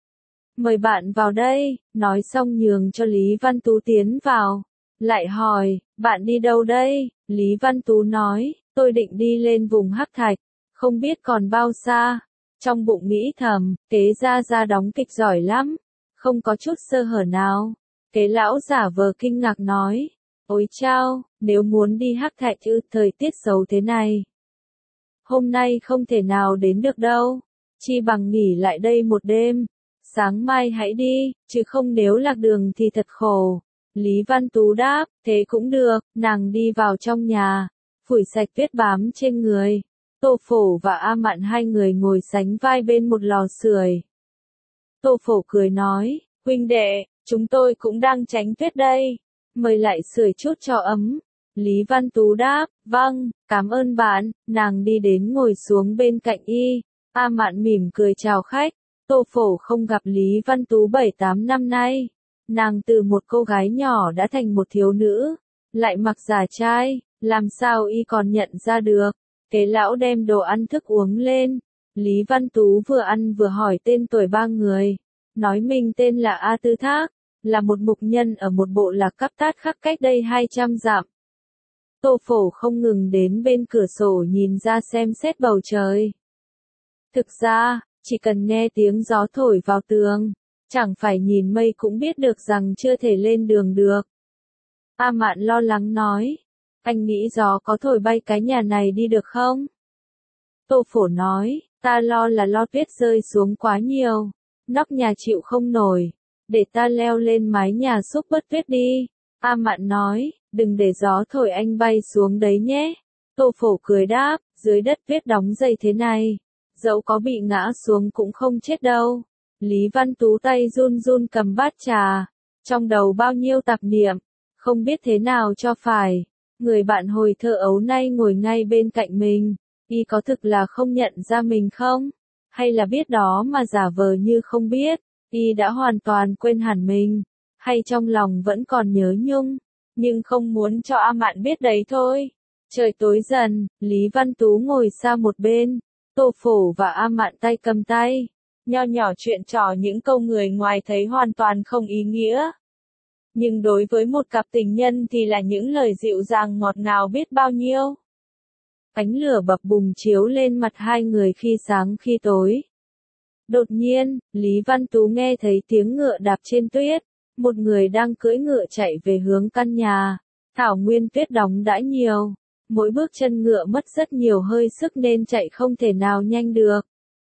Mời bạn vào đây. Nói xong nhường cho Lý Văn Tú tiến vào. Lại hỏi, bạn đi đâu đây? Lý Văn Tú nói, tôi định đi lên vùng Hắc Thạch, không biết còn bao xa. Trong bụng nghĩ thầm, kế gia đóng kịch giỏi lắm, không có chút sơ hở nào. Kế lão giả vờ kinh ngạc nói, ôi chao, nếu muốn đi Hắc Thạch thời tiết xấu thế này, hôm nay không thể nào đến được đâu, chi bằng nghỉ lại đây một đêm, sáng mai hãy đi, chứ không nếu lạc đường thì thật khổ. Lý Văn Tú đáp, thế cũng được. Nàng đi vào trong nhà, phủi sạch tuyết bám trên người. Tô Phổ và A Mạn 2 người ngồi sánh vai bên một lò sưởi. Tô Phổ cười nói, huynh đệ, chúng tôi cũng đang tránh tuyết đây, mời lại sưởi chút cho ấm. Lý Văn Tú đáp, vâng, cảm ơn bạn. Nàng đi đến ngồi xuống bên cạnh y. A Mạn mỉm cười chào khách. Tô Phổ không gặp Lý Văn Tú 7-8 năm nay. Nàng từ một cô gái nhỏ đã thành một thiếu nữ, lại mặc giả trai, làm sao y còn nhận ra được. Kế lão đem đồ ăn thức uống lên. Lý Văn Tú vừa ăn vừa hỏi tên tuổi 3 người. Nói mình tên là A Tư Thác, là một mục nhân ở một bộ lạc Cắp Tát Khắc cách đây 200 dặm. Tô Phổ không ngừng đến bên cửa sổ nhìn ra xem xét bầu trời. Thực ra, chỉ cần nghe tiếng gió thổi vào tường, chẳng phải nhìn mây cũng biết được rằng chưa thể lên đường được. A Mạn lo lắng nói, anh nghĩ gió có thổi bay cái nhà này đi được không? Tô Phổ nói, ta lo là lo tuyết rơi xuống quá nhiều, nóc nhà chịu không nổi, để ta leo lên mái nhà xúc bớt tuyết đi. A Mạn nói, đừng để gió thổi anh bay xuống đấy nhé. Tô Phổ cười đáp, dưới đất tuyết đóng dày thế này, dẫu có bị ngã xuống cũng không chết đâu. Lý Văn Tú tay run run cầm bát trà, trong đầu bao nhiêu tạp niệm, không biết thế nào cho phải. Người bạn hồi thơ ấu nay ngồi ngay bên cạnh mình, y có thực là không nhận ra mình không? Hay là biết đó mà giả vờ như không biết, y đã hoàn toàn quên hẳn mình, hay trong lòng vẫn còn nhớ nhung, nhưng không muốn cho A Mạn biết đấy thôi. Trời tối dần, Lý Văn Tú ngồi xa một bên, Tô Phổ và A Mạn tay cầm tay, nho nhỏ chuyện trò những câu người ngoài thấy hoàn toàn không ý nghĩa. Nhưng đối với một cặp tình nhân thì là những lời dịu dàng ngọt ngào biết bao nhiêu. Ánh lửa bập bùng chiếu lên mặt hai người khi sáng khi tối. Đột nhiên, Lý Văn Tú nghe thấy tiếng ngựa đạp trên tuyết, một người đang cưỡi ngựa chạy về hướng căn nhà. Thảo nguyên tuyết đóng đã nhiều, mỗi bước chân ngựa mất rất nhiều hơi sức nên chạy không thể nào nhanh được.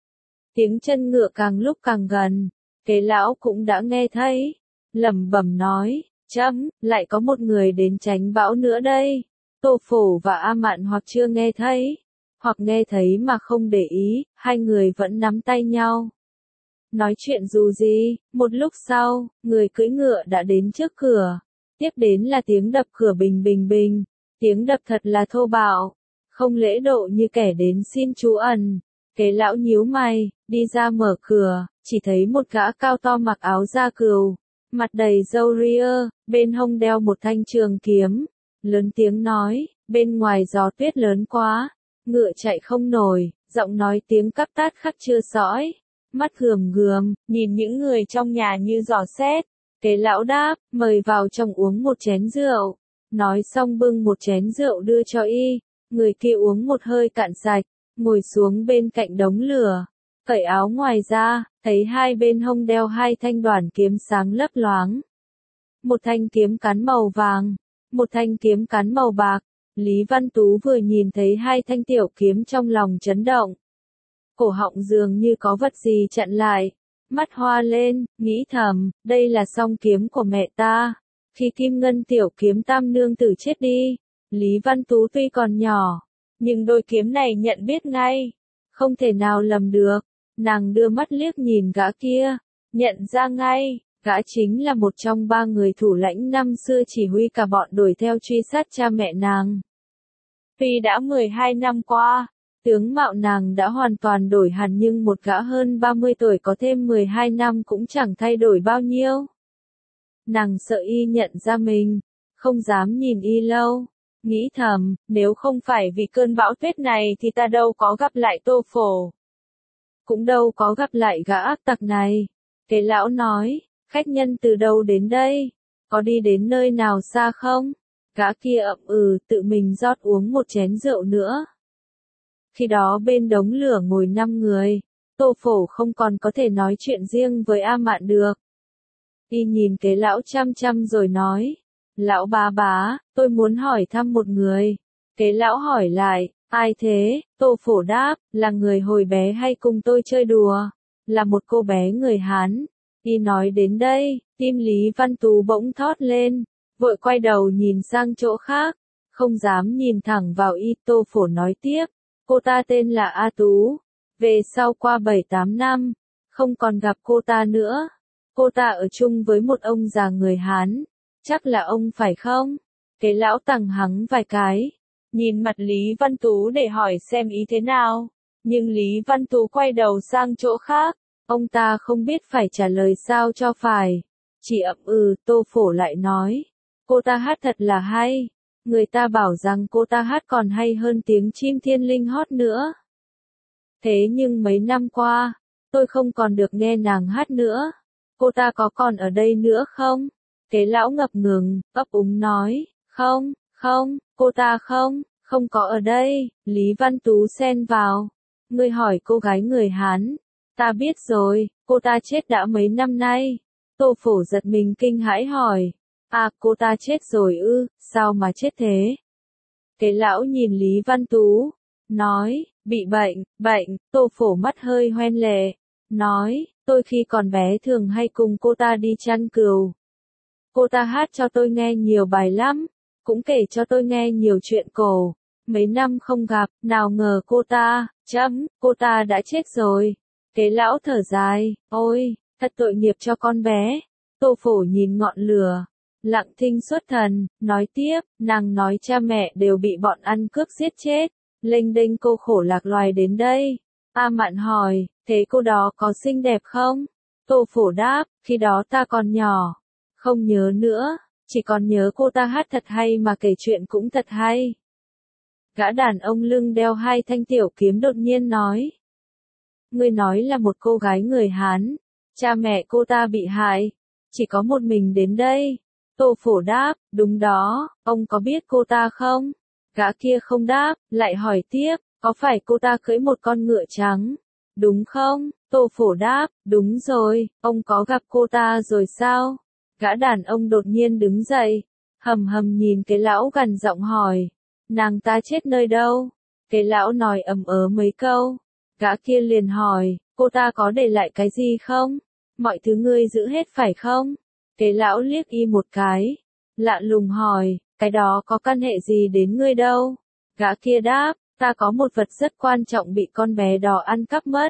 Tiếng chân ngựa càng lúc càng gần, Kế lão cũng đã nghe thấy, lẩm bẩm nói, chấm, lại có một người đến tránh bão nữa đây. Tô Phổ và A Mạn hoặc chưa nghe thấy, hoặc nghe thấy mà không để ý, hai người vẫn nắm tay nhau. Nói chuyện dù gì, một lúc sau, người cưỡi ngựa đã đến trước cửa. Tiếp đến là tiếng đập cửa bình bình bình, tiếng đập thật là thô bạo, không lễ độ như kẻ đến xin trú ẩn. Kế lão nhíu mày, đi ra mở cửa, chỉ thấy một gã cao to mặc áo da cừu, mặt đầy râu ria, bên hông đeo một thanh trường kiếm, lớn tiếng nói, bên ngoài gió tuyết lớn quá, ngựa chạy không nổi, giọng nói tiếng cắp tát khắc chưa sõi, mắt gườm gườm, nhìn những người trong nhà như dò xét. Kế lão đáp, mời vào trong uống một chén rượu, nói xong bưng một chén rượu đưa cho y, người kia uống một hơi cạn sạch, ngồi xuống bên cạnh đống lửa, cởi áo ngoài ra, thấy hai bên hông đeo hai thanh đoản kiếm sáng lấp loáng. Một thanh kiếm cán màu vàng, một thanh kiếm cán màu bạc. Lý Văn Tú vừa nhìn thấy hai thanh tiểu kiếm trong lòng chấn động. Cổ họng dường như có vật gì chặn lại, mắt hoa lên, nghĩ thầm, đây là song kiếm của mẹ ta. Khi Kim Ngân tiểu kiếm tam nương tử chết đi, Lý Văn Tú tuy còn nhỏ, nhưng đôi kiếm này nhận biết ngay, không thể nào lầm được. Nàng đưa mắt liếc nhìn gã kia, nhận ra ngay, gã chính là một trong ba người thủ lãnh năm xưa chỉ huy cả bọn đuổi theo truy sát cha mẹ nàng. Tuy đã 12 năm qua, tướng mạo nàng đã hoàn toàn đổi hẳn nhưng một gã hơn 30 tuổi có thêm 12 năm cũng chẳng thay đổi bao nhiêu. Nàng sợ y nhận ra mình, không dám nhìn y lâu, nghĩ thầm, nếu không phải vì cơn bão tuyết này thì ta đâu có gặp lại Tô Phổ. Cũng đâu có gặp lại gã ác tặc này. Kế lão nói, khách nhân từ đâu đến đây? Có đi đến nơi nào xa không? Gã kia ậm tự mình rót uống một chén rượu nữa. Khi đó bên đống lửa ngồi 5 người, Tô Phổ không còn có thể nói chuyện riêng với A Mạn được. Y nhìn Kế lão chăm chăm rồi nói, lão bá, tôi muốn hỏi thăm một người. Kế lão hỏi lại, ai thế? Tô Phổ đáp, là người hồi bé hay cùng tôi chơi đùa, là một cô bé người Hán. Y nói đến đây, tim Lý Văn Tú bỗng thót lên, vội quay đầu nhìn sang chỗ khác, không dám nhìn thẳng vào y. Tô Phổ nói tiếp, cô ta tên là A Tú, về sau qua 7-8 năm, không còn gặp cô ta nữa. Cô ta ở chung với một ông già người Hán, chắc là ông phải không? Kế lão tằng hắng vài cái, nhìn mặt Lý Văn Tú để hỏi xem ý thế nào, nhưng Lý Văn Tú quay đầu sang chỗ khác, ông ta không biết phải trả lời sao cho phải, chỉ ậm Tô Phổ lại nói, cô ta hát thật là hay, người ta bảo rằng cô ta hát còn hay hơn tiếng chim thiên linh hót nữa. Thế nhưng mấy năm qua, tôi không còn được nghe nàng hát nữa, cô ta có còn ở đây nữa không? Kế lão ngập ngừng, ấp úng nói, không, cô ta không có ở đây. Lý Văn Tú xen vào, ngươi hỏi cô gái người Hán, ta biết rồi, cô ta chết đã mấy năm nay. Tô Phổ giật mình kinh hãi hỏi, à cô ta chết rồi ư, sao mà chết thế? Kế lão nhìn Lý Văn Tú, nói, bị bệnh. Tô Phổ mắt hơi hoen lệ, nói, tôi khi còn bé thường hay cùng cô ta đi chăn cừu. Cô ta hát cho tôi nghe nhiều bài lắm, cũng kể cho tôi nghe nhiều chuyện cổ. Mấy năm không gặp, nào ngờ cô ta đã chết rồi. Kế lão thở dài, ôi, thật tội nghiệp cho con bé. Tô Phổ nhìn ngọn lửa, Lặng Thinh xuất thần, nói tiếp, nàng nói cha mẹ đều bị bọn ăn cướp giết chết, lênh đênh cô khổ lạc loài đến đây. A Mạn hỏi, thế cô đó có xinh đẹp không? Tô Phổ đáp, khi đó ta còn nhỏ, không nhớ nữa, chỉ còn nhớ cô ta hát thật hay mà kể chuyện cũng thật hay. Gã đàn ông lưng đeo hai thanh tiểu kiếm đột nhiên nói. Ngươi nói là một cô gái người Hán, cha mẹ cô ta bị hại, chỉ có một mình đến đây. Tô Phổ đáp, đúng đó, ông có biết cô ta không? Gã kia không đáp, lại hỏi tiếp, có phải cô ta cưỡi một con ngựa trắng? Đúng không? Tô Phổ đáp, đúng rồi, ông có gặp cô ta rồi sao? Gã đàn ông đột nhiên đứng dậy, hầm hầm nhìn cái lão gằn giọng hỏi, nàng ta chết nơi đâu? Cái lão nói ầm ớ mấy câu, gã kia liền hỏi, cô ta có để lại cái gì không? Mọi thứ ngươi giữ hết phải không? Cái lão liếc y một cái, lạ lùng hỏi, cái đó có căn hệ gì đến ngươi đâu? Gã kia đáp, ta có một vật rất quan trọng bị con bé đó ăn cắp mất.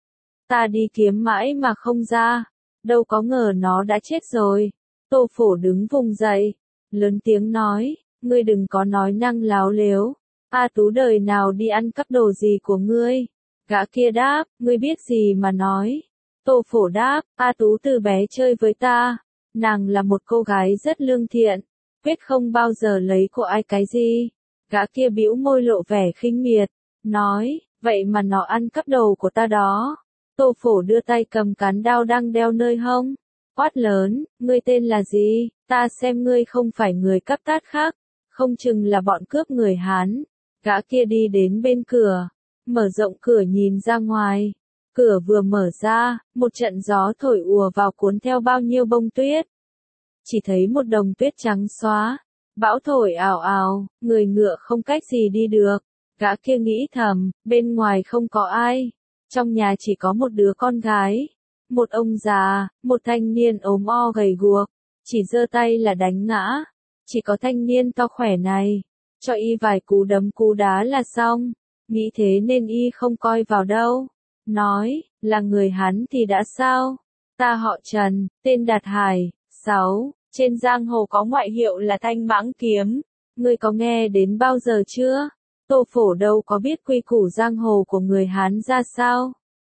Ta đi kiếm mãi mà không ra, đâu có ngờ nó đã chết rồi. Tô Phổ đứng vùng dậy, lớn tiếng nói, ngươi đừng có nói năng láo lếu. A Tú đời nào đi ăn cắp đồ gì của ngươi? Gã kia đáp, ngươi biết gì mà nói? Tô Phổ đáp, A Tú từ bé chơi với ta, nàng là một cô gái rất lương thiện, quyết không bao giờ lấy của ai cái gì. Gã kia bĩu môi lộ vẻ khinh miệt, nói, vậy mà nó ăn cắp đồ của ta đó. Tô Phổ đưa tay cầm cán đao đang đeo nơi hông, quát lớn, ngươi tên là gì? Ta xem ngươi không phải người cấp tát khác, không chừng là bọn cướp người Hán. Gã kia đi đến bên cửa, mở rộng cửa nhìn ra ngoài. Cửa vừa mở ra, một trận gió thổi ùa vào cuốn theo bao nhiêu bông tuyết. Chỉ thấy một đồng tuyết trắng xóa, bão thổi ào ào, người ngựa không cách gì đi được. Gã kia nghĩ thầm, bên ngoài không có ai, trong nhà chỉ có một đứa con gái, một ông già, một thanh niên ốm o gầy guộc, chỉ giơ tay là đánh ngã. Chỉ có thanh niên to khỏe này, cho y vài cú đấm cú đá là xong. Nghĩ thế nên y không coi vào đâu. Nói, là người Hán thì đã sao? Ta họ Trần, tên Đạt Hải, 6, trên giang hồ có ngoại hiệu là Thanh Mãng Kiếm. Ngươi có nghe đến bao giờ chưa? Tô Phổ đâu có biết quy củ giang hồ của người Hán ra sao?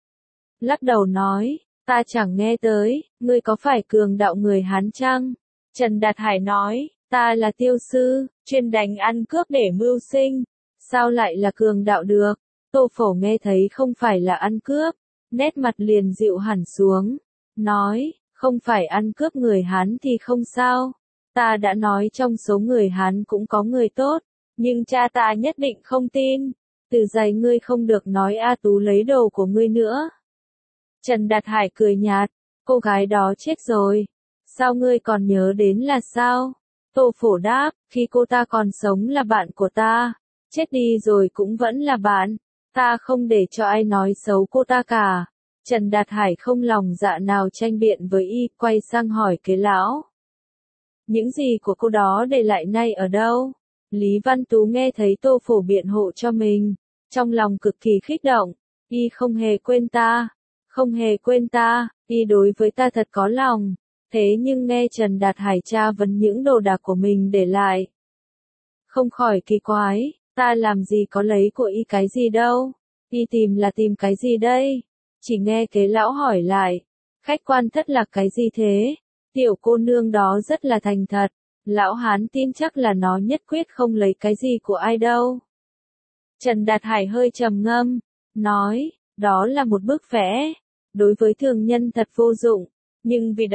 Lắc đầu nói, ta chẳng nghe tới, ngươi có phải cường đạo người Hán chăng? Trần Đạt Hải nói, ta là tiêu sư, chuyên đánh ăn cướp để mưu sinh. Sao lại là cường đạo được? Tô Phổ nghe thấy không phải là ăn cướp, nét mặt liền dịu hẳn xuống, nói, không phải ăn cướp người Hán thì không sao. Ta đã nói trong số người Hán cũng có người tốt, nhưng cha ta nhất định không tin. Từ giày ngươi không được nói A Tú lấy đồ của ngươi nữa. Trần Đạt Hải cười nhạt, cô gái đó chết rồi, sao ngươi còn nhớ đến là sao? Tô Phổ đáp, khi cô ta còn sống là bạn của ta, chết đi rồi cũng vẫn là bạn, ta không để cho ai nói xấu cô ta cả. Trần Đạt Hải không lòng dạ nào tranh biện với y, quay sang hỏi kế lão. Những gì của cô đó để lại nay ở đâu? Lý Văn Tú nghe thấy Tô Phổ biện hộ cho mình, trong lòng cực kỳ kích động, y không hề quên ta, không hề quên ta, y đối với ta thật có lòng. Thế nhưng nghe Trần Đạt Hải tra vấn những đồ đạc của mình để lại, không khỏi kỳ quái, ta làm gì có lấy của y cái gì đâu, y tìm là tìm cái gì đây? Chỉ nghe kế lão hỏi lại, khách quan thất lạc cái gì thế? Tiểu cô nương đó rất là thành thật, lão Hán tin chắc là nó nhất quyết không lấy cái gì của ai đâu. Trần Đạt Hải hơi trầm ngâm, nói, đó là một bức vẽ, đối với thường nhân thật vô dụng, nhưng vì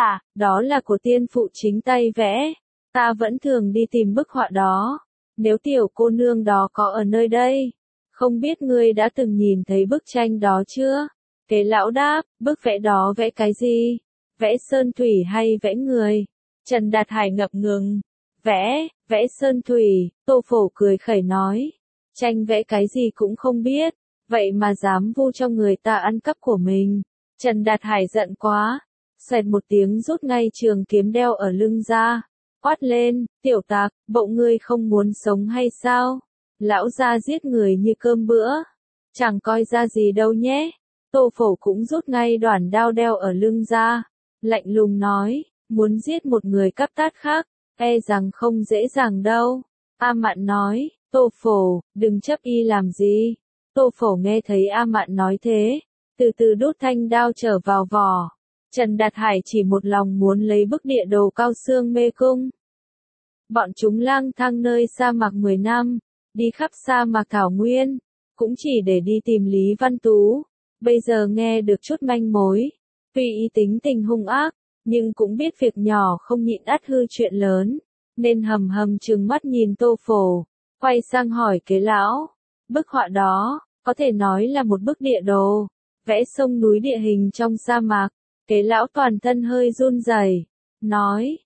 đó là của tiên phụ chính tay vẽ, ta vẫn thường đi tìm bức họa đó. Nếu tiểu cô nương đó có ở nơi đây, không biết ngươi đã từng nhìn thấy bức tranh đó chưa? Kế lão đáp, bức vẽ đó vẽ cái gì? Vẽ sơn thủy hay vẽ người? Trần Đạt Hải ngập ngừng. Vẽ sơn thủy. Tô Phổ cười khẩy nói. Tranh vẽ cái gì cũng không biết, vậy mà dám vu cho người ta ăn cắp của mình. Trần Đạt Hải giận quá, xoẹt một tiếng rút ngay trường kiếm đeo ở lưng ra, quát lên, tiểu tặc, bộ ngươi không muốn sống hay sao? Lão gia giết người như cơm bữa, chẳng coi ra gì đâu nhé. Tô Phổ cũng rút ngay đoản đao đeo ở lưng ra, lạnh lùng nói, muốn giết một người cấp tát khác, e rằng không dễ dàng đâu. A Mạn nói, Tô Phổ, đừng chấp y làm gì. Tô Phổ nghe thấy A Mạn nói thế, từ từ đút thanh đao trở vào vỏ. Trần Đạt Hải chỉ một lòng muốn lấy bức địa đồ Cao Xương Mê Cung. Bọn chúng lang thang nơi sa mạc 10 năm, đi khắp sa mạc thảo nguyên, cũng chỉ để đi tìm Lý Văn Tú. Bây giờ nghe được chút manh mối, tuy ý tính tình hung ác, nhưng cũng biết việc nhỏ không nhịn ắt hư chuyện lớn, nên hầm hầm trừng mắt nhìn Tô Phổ, quay sang hỏi Kế lão, bức họa đó, có thể nói là một bức địa đồ, vẽ sông núi địa hình trong sa mạc. Kế lão toàn thân hơi run rẩy, nói,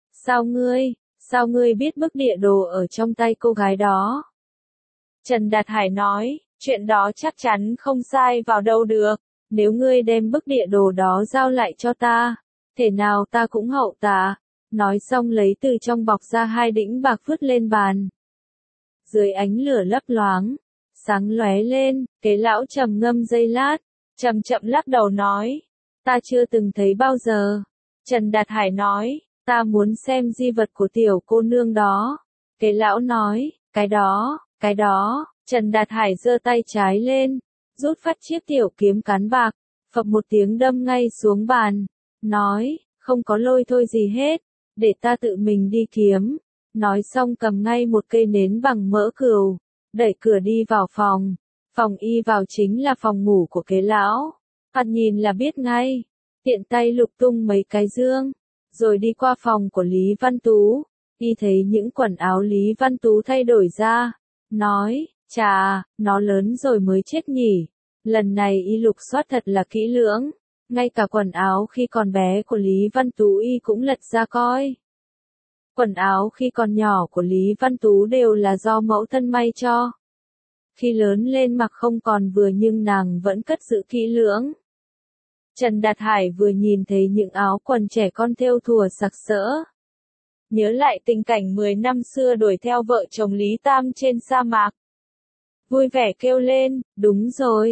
sao ngươi biết bức địa đồ ở trong tay cô gái đó? Trần Đạt Hải nói, chuyện đó chắc chắn không sai vào đâu được, nếu ngươi đem bức địa đồ đó giao lại cho ta, thể nào ta cũng hậu tạ. Nói xong lấy từ trong bọc ra 2 đĩnh bạc vứt lên bàn. Dưới ánh lửa lấp loáng, sáng lóe lên, Kế lão trầm ngâm giây lát, chậm chậm lắc đầu nói, ta chưa từng thấy bao giờ. Trần Đạt Hải nói, ta muốn xem di vật của tiểu cô nương đó. Kế lão nói, cái đó, Trần Đạt Hải giơ tay trái lên, rút phát chiếc tiểu kiếm cán bạc, phập một tiếng đâm ngay xuống bàn, nói, không có lôi thôi gì hết, để ta tự mình đi kiếm. Nói xong cầm ngay một cây nến bằng mỡ cừu, đẩy cửa đi vào phòng. Phòng y vào chính là phòng ngủ của Kế lão. Thoạt nhìn là biết ngay, tiện tay lục tung mấy cái dương, rồi đi qua phòng của Lý Văn Tú, y thấy những quần áo Lý Văn Tú thay đổi ra, nói, chà, nó lớn rồi mới chết nhỉ, lần này y lục soát thật là kỹ lưỡng, ngay cả quần áo khi còn bé của Lý Văn Tú y cũng lật ra coi. Quần áo khi còn nhỏ của Lý Văn Tú đều là do mẫu thân may cho. Khi lớn lên mặc không còn vừa nhưng nàng vẫn cất giữ kỹ lưỡng. Trần Đạt Hải vừa nhìn thấy những áo quần trẻ con thêu thùa sặc sỡ. Nhớ lại tình cảnh 10 năm xưa đuổi theo vợ chồng Lý Tam trên sa mạc. Vui vẻ kêu lên, đúng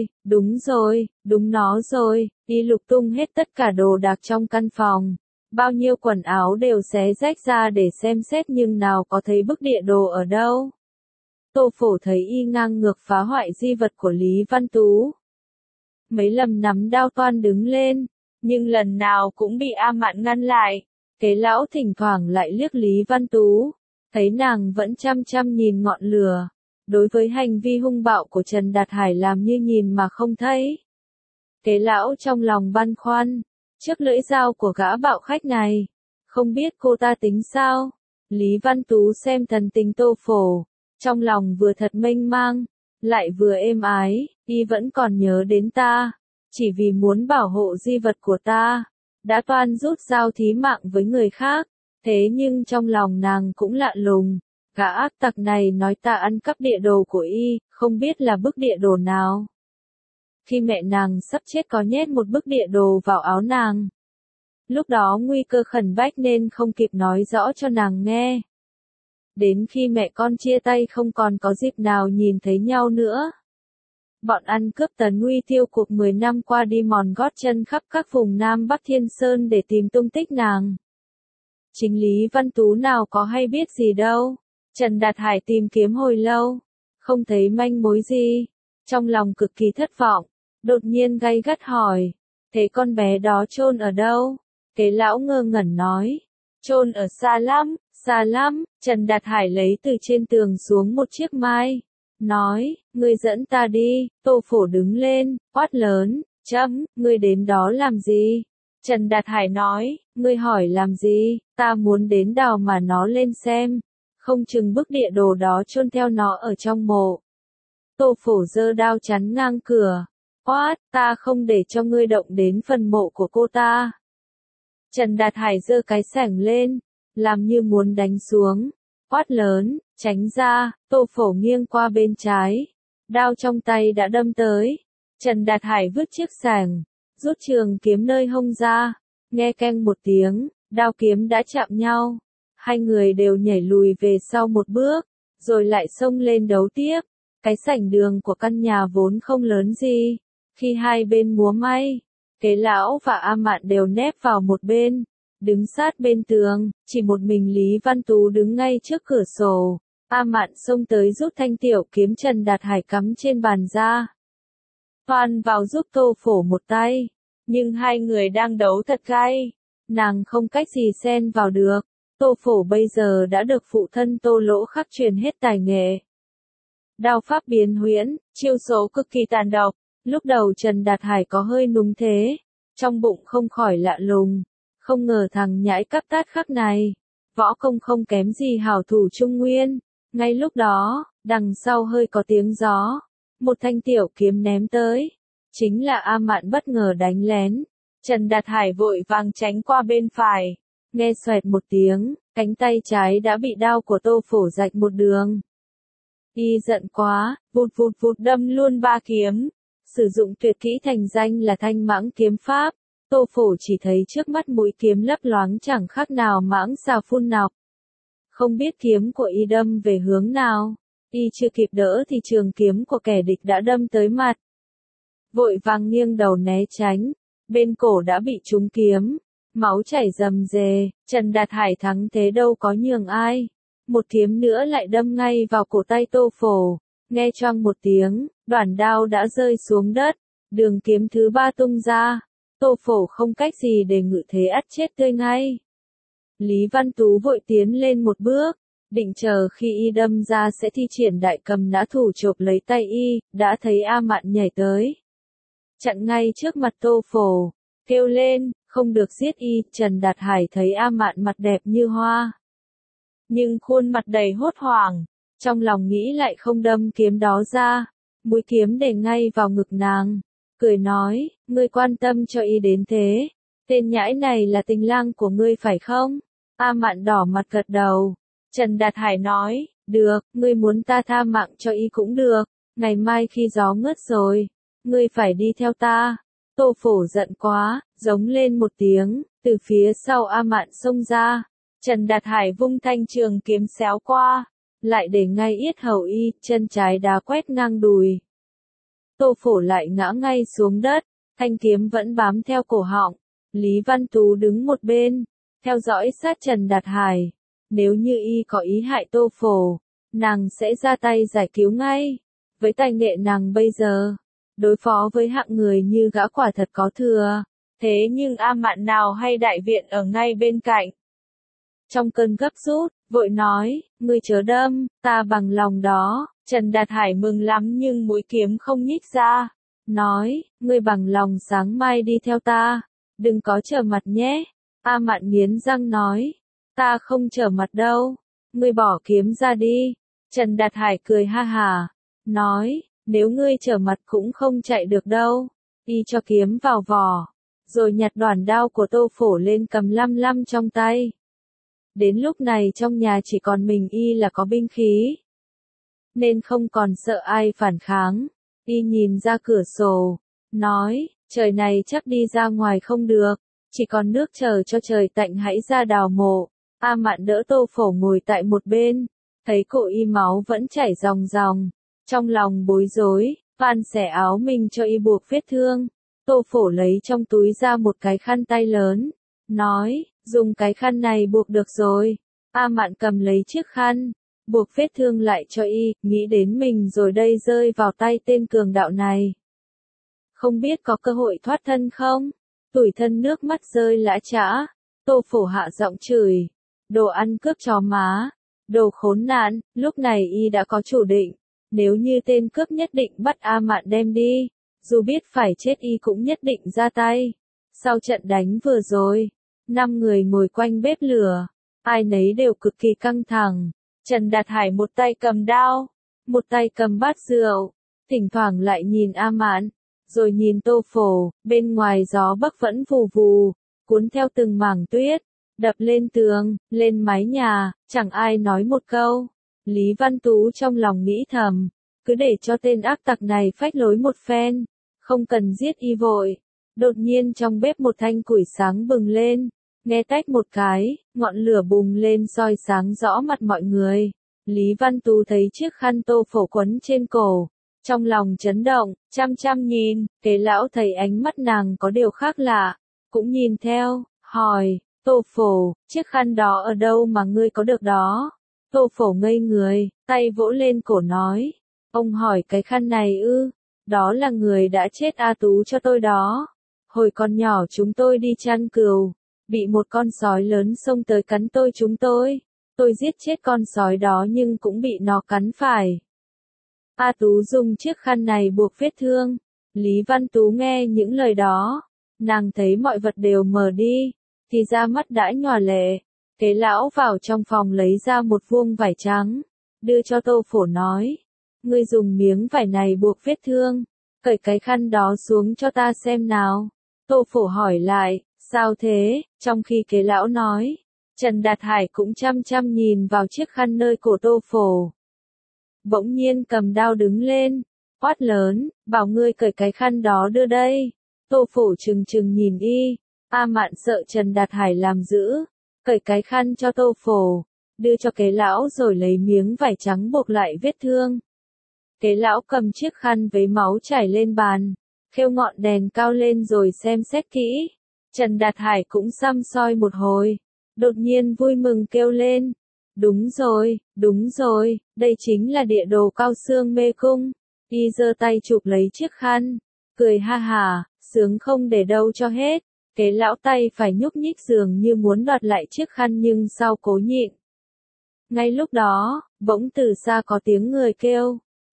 nó rồi, đi lục tung hết tất cả đồ đạc trong căn phòng. Bao nhiêu quần áo đều xé rách ra để xem xét nhưng nào có thấy bức địa đồ ở đâu. Tô Phổ thấy y ngang ngược phá hoại di vật của Lý Văn Tú. Mấy lần nắm đao toan đứng lên, nhưng lần nào cũng bị A Mạn ngăn lại. Kế lão thỉnh thoảng lại liếc Lý Văn Tú, thấy nàng vẫn chăm chăm nhìn ngọn lửa. Đối với hành vi hung bạo của Trần Đạt Hải làm như nhìn mà không thấy. Kế lão trong lòng băn khoăn, trước lưỡi dao của gã bạo khách này, không biết cô ta tính sao. Lý Văn Tú xem thần tình Tô Phổ, trong lòng vừa thật mênh mang, lại vừa êm ái, y vẫn còn nhớ đến ta, chỉ vì muốn bảo hộ di vật của ta, đã toan rút dao thí mạng với người khác, thế nhưng trong lòng nàng cũng lạ lùng, gã ác tặc này nói ta ăn cắp địa đồ của y, không biết là bức địa đồ nào. Khi mẹ nàng sắp chết có nhét một bức địa đồ vào áo nàng. Lúc đó nguy cơ khẩn bách nên không kịp nói rõ cho nàng nghe. Đến khi mẹ con chia tay không còn có dịp nào nhìn thấy nhau nữa. Bọn ăn cướp Tần Nguy tiêu cuộc 10 năm qua đi mòn gót chân khắp các vùng Nam Bắc Thiên Sơn để tìm tung tích nàng. Chính Lý Văn Tú nào có hay biết gì đâu. Trần Đạt Hải tìm kiếm hồi lâu, không thấy manh mối gì. Trong lòng cực kỳ thất vọng, đột nhiên gay gắt hỏi, thế con bé đó chôn ở đâu? Kế lão ngơ ngẩn nói, chôn ở xa lắm. Trần Đạt Hải lấy từ trên tường xuống một chiếc mai, nói, ngươi dẫn ta đi. Tô Phổ đứng lên, quát lớn, ngươi đến đó làm gì? Trần Đạt Hải nói, ngươi hỏi làm gì, ta muốn đến đào mà nó lên xem, không chừng bức địa đồ đó chôn theo nó ở trong mộ. Tô Phổ giơ đao chắn ngang cửa, quát, ta không để cho ngươi động đến phần mộ của cô ta. Trần Đạt Hải giơ cái sẻng lên, làm như muốn đánh xuống, quát lớn, tránh ra. Tô Phổ nghiêng qua bên trái, đao trong tay đã đâm tới. Trần Đạt Hải vứt chiếc sẻng, rút trường kiếm nơi hông ra, nghe keng một tiếng, đao kiếm đã chạm nhau. Hai người đều nhảy lùi về sau một bước, rồi lại xông lên đấu tiếp. Cái sảnh đường của căn nhà vốn không lớn gì, khi hai bên múa may, Kế lão và A Mạn đều nép vào một bên, đứng sát bên tường, chỉ một mình Lý Văn Tú đứng ngay trước cửa sổ. A Mạn xông tới rút thanh tiểu kiếm Trần Đạt Hải cắm trên bàn ra. Toan vào giúp Tô Phổ một tay, nhưng hai người đang đấu thật gay, nàng không cách gì xen vào được. Tô Phổ bây giờ đã được phụ thân Tô Lỗ khắc truyền hết tài nghệ. Đao pháp biến huyễn, chiêu số cực kỳ tàn độc, lúc đầu Trần Đạt Hải có hơi núng thế, trong bụng không khỏi lạ lùng, không ngờ thằng nhãi cắp tát khắc này, võ công không kém gì hảo thủ Trung Nguyên. Ngay lúc đó, đằng sau hơi có tiếng gió, một thanh tiểu kiếm ném tới, chính là A Mạn bất ngờ đánh lén. Trần Đạt Hải vội vàng tránh qua bên phải, nghe xoẹt một tiếng, cánh tay trái đã bị đao của Tô Phổ rạch một đường. Y giận quá, vụt vụt vụt đâm luôn ba kiếm, sử dụng tuyệt kỹ thành danh là Thanh Mãng kiếm pháp. Tô Phổ chỉ thấy trước mắt mũi kiếm lấp loáng chẳng khác nào mãng xà phun nọc. Không biết kiếm của y đâm về hướng nào, y chưa kịp đỡ thì trường kiếm của kẻ địch đã đâm tới mặt. Vội vàng nghiêng đầu né tránh, bên cổ đã bị trúng kiếm, máu chảy rầm rề. Trần Đạt Hải thắng thế đâu có nhường ai. Một kiếm nữa lại đâm ngay vào cổ tay Tô Phổ, nghe choang một tiếng, đoản đao đã rơi xuống đất, đường kiếm thứ ba tung ra. Tô Phổ không cách gì để ngự thế ắt chết tươi ngay. Lý Văn Tú vội tiến lên một bước, định chờ khi y đâm ra sẽ thi triển đại cầm nã thủ chộp lấy tay y, đã thấy A Mạn nhảy tới, chặn ngay trước mặt Tô Phổ, kêu lên, không được giết y. Trần Đạt Hải thấy A Mạn mặt đẹp như hoa, nhưng khuôn mặt đầy hốt hoảng, trong lòng nghĩ lại không đâm kiếm đó ra, mũi kiếm để ngay vào ngực nàng, cười nói, ngươi quan tâm cho y đến thế, tên nhãi này là tình lang của ngươi phải không? A Mạn đỏ mặt gật đầu. Trần Đạt Hải nói, được, ngươi muốn ta tha mạng cho y cũng được, ngày mai khi gió ngớt rồi, ngươi phải đi theo ta. Tô Phổ giận quá, giống lên một tiếng, từ phía sau A Mạn xông ra. Trần Đạt Hải vung thanh trường kiếm xéo qua, lại để ngay yết hầu y, chân trái đá quét ngang đùi. Tô Phổ lại ngã ngay xuống đất, thanh kiếm vẫn bám theo cổ họng. Lý Văn Tú đứng một bên, theo dõi sát Trần Đạt Hải. Nếu như y có ý hại Tô Phổ, nàng sẽ ra tay giải cứu ngay. Với tài nghệ nàng bây giờ, đối phó với hạng người như gã quả thật có thừa. Thế nhưng A Mạn nào hay đại viện ở ngay bên cạnh. Trong cơn gấp rút, vội nói, ngươi chớ đâm, ta bằng lòng đó. Trần Đạt Hải mừng lắm nhưng mũi kiếm không nhích ra. Nói, ngươi bằng lòng sáng mai đi theo ta, đừng có trở mặt nhé. A Mạn nghiến răng nói, ta không trở mặt đâu, ngươi bỏ kiếm ra đi. Trần Đạt Hải cười ha hả, nói, nếu ngươi trở mặt cũng không chạy được đâu. Y cho kiếm vào vỏ, rồi nhặt đoản đao của Tô Phổ lên cầm lăm lăm trong tay. Đến lúc này trong nhà chỉ còn mình y là có binh khí, nên không còn sợ ai phản kháng. Y nhìn ra cửa sổ, nói, trời này chắc đi ra ngoài không được, chỉ còn nước chờ cho trời tạnh hãy ra đào mộ. A Mạn đỡ Tô Phổ ngồi tại một bên, thấy cổ y máu vẫn chảy ròng ròng, trong lòng bối rối, van xẻ áo mình cho y buộc vết thương. Tô Phổ lấy trong túi ra một cái khăn tay lớn, nói, dùng cái khăn này buộc được rồi. A Mạn cầm lấy chiếc khăn, buộc vết thương lại cho y, nghĩ đến mình rồi đây rơi vào tay tên cường đạo này, không biết có cơ hội thoát thân không? Tủi thân nước mắt rơi lã chã. Tô Phổ hạ giọng chửi, đồ ăn cướp chó má, đồ khốn nạn. Lúc này y đã có chủ định, nếu như tên cướp nhất định bắt A Mạn đem đi, dù biết phải chết y cũng nhất định ra tay. Sau trận đánh vừa rồi, 5 người ngồi quanh bếp lửa, ai nấy đều cực kỳ căng thẳng. Trần Đạt Hải một tay cầm đao, một tay cầm bát rượu, thỉnh thoảng lại nhìn A Mạn, rồi nhìn Tô Phổ. Bên ngoài gió bắc vẫn vù vù, cuốn theo từng mảng tuyết, đập lên tường, lên mái nhà, chẳng ai nói một câu. Lý Văn Tú trong lòng nghĩ thầm, cứ để cho tên ác tặc này phách lối một phen, không cần giết y vội. Đột nhiên trong bếp một thanh củi sáng bừng lên, nghe tách một cái, ngọn lửa bùng lên soi sáng rõ mặt mọi người. Lý Văn Tú thấy chiếc khăn Tô Phổ quấn trên cổ, trong lòng chấn động, chăm chăm nhìn. Kế lão thấy ánh mắt nàng có điều khác lạ, cũng nhìn theo, hỏi, Tô Phổ, chiếc khăn đó ở đâu mà ngươi có được đó? Tô Phổ ngây người, tay vỗ lên cổ nói. Ông hỏi cái khăn này ư? Đó là người đã chết A Tú cho tôi đó. Hồi còn nhỏ chúng tôi đi chăn cừu, bị một con sói lớn xông tới cắn chúng tôi. Tôi giết chết con sói đó nhưng cũng bị nó cắn phải. A Tú dùng chiếc khăn này buộc vết thương. Lý Văn Tú nghe những lời đó, nàng thấy mọi vật đều mờ đi, thì ra mắt đã nhòa lệ. Kế lão vào trong phòng lấy ra một vuông vải trắng, đưa cho Tô Phổ nói. Ngươi dùng miếng vải này buộc vết thương, cởi cái khăn đó xuống cho ta xem nào. Tô Phổ hỏi lại, sao thế, trong khi kế lão nói, Trần Đạt Hải cũng chăm chăm nhìn vào chiếc khăn nơi cổ Tô Phổ. Bỗng nhiên cầm đao đứng lên, quát lớn, bảo ngươi cởi cái khăn đó đưa đây. Tô Phổ trừng trừng nhìn y, A Mạn sợ Trần Đạt Hải làm dữ, cởi cái khăn cho Tô Phổ, đưa cho kế lão rồi lấy miếng vải trắng buộc lại vết thương. Kế lão cầm chiếc khăn với máu chảy lên bàn, khêu ngọn đèn cao lên rồi xem xét kỹ. Trần Đạt Hải cũng săm soi một hồi, đột nhiên vui mừng kêu lên. Đúng rồi, đây chính là địa đồ Cao Xương Mê Cung. Y giơ tay chụp lấy chiếc khăn, cười ha hả, sướng không để đâu cho hết. Kế lão tay phải nhúc nhích dường như muốn đoạt lại chiếc khăn nhưng sau cố nhịn. Ngay lúc đó, bỗng từ xa có tiếng người kêu.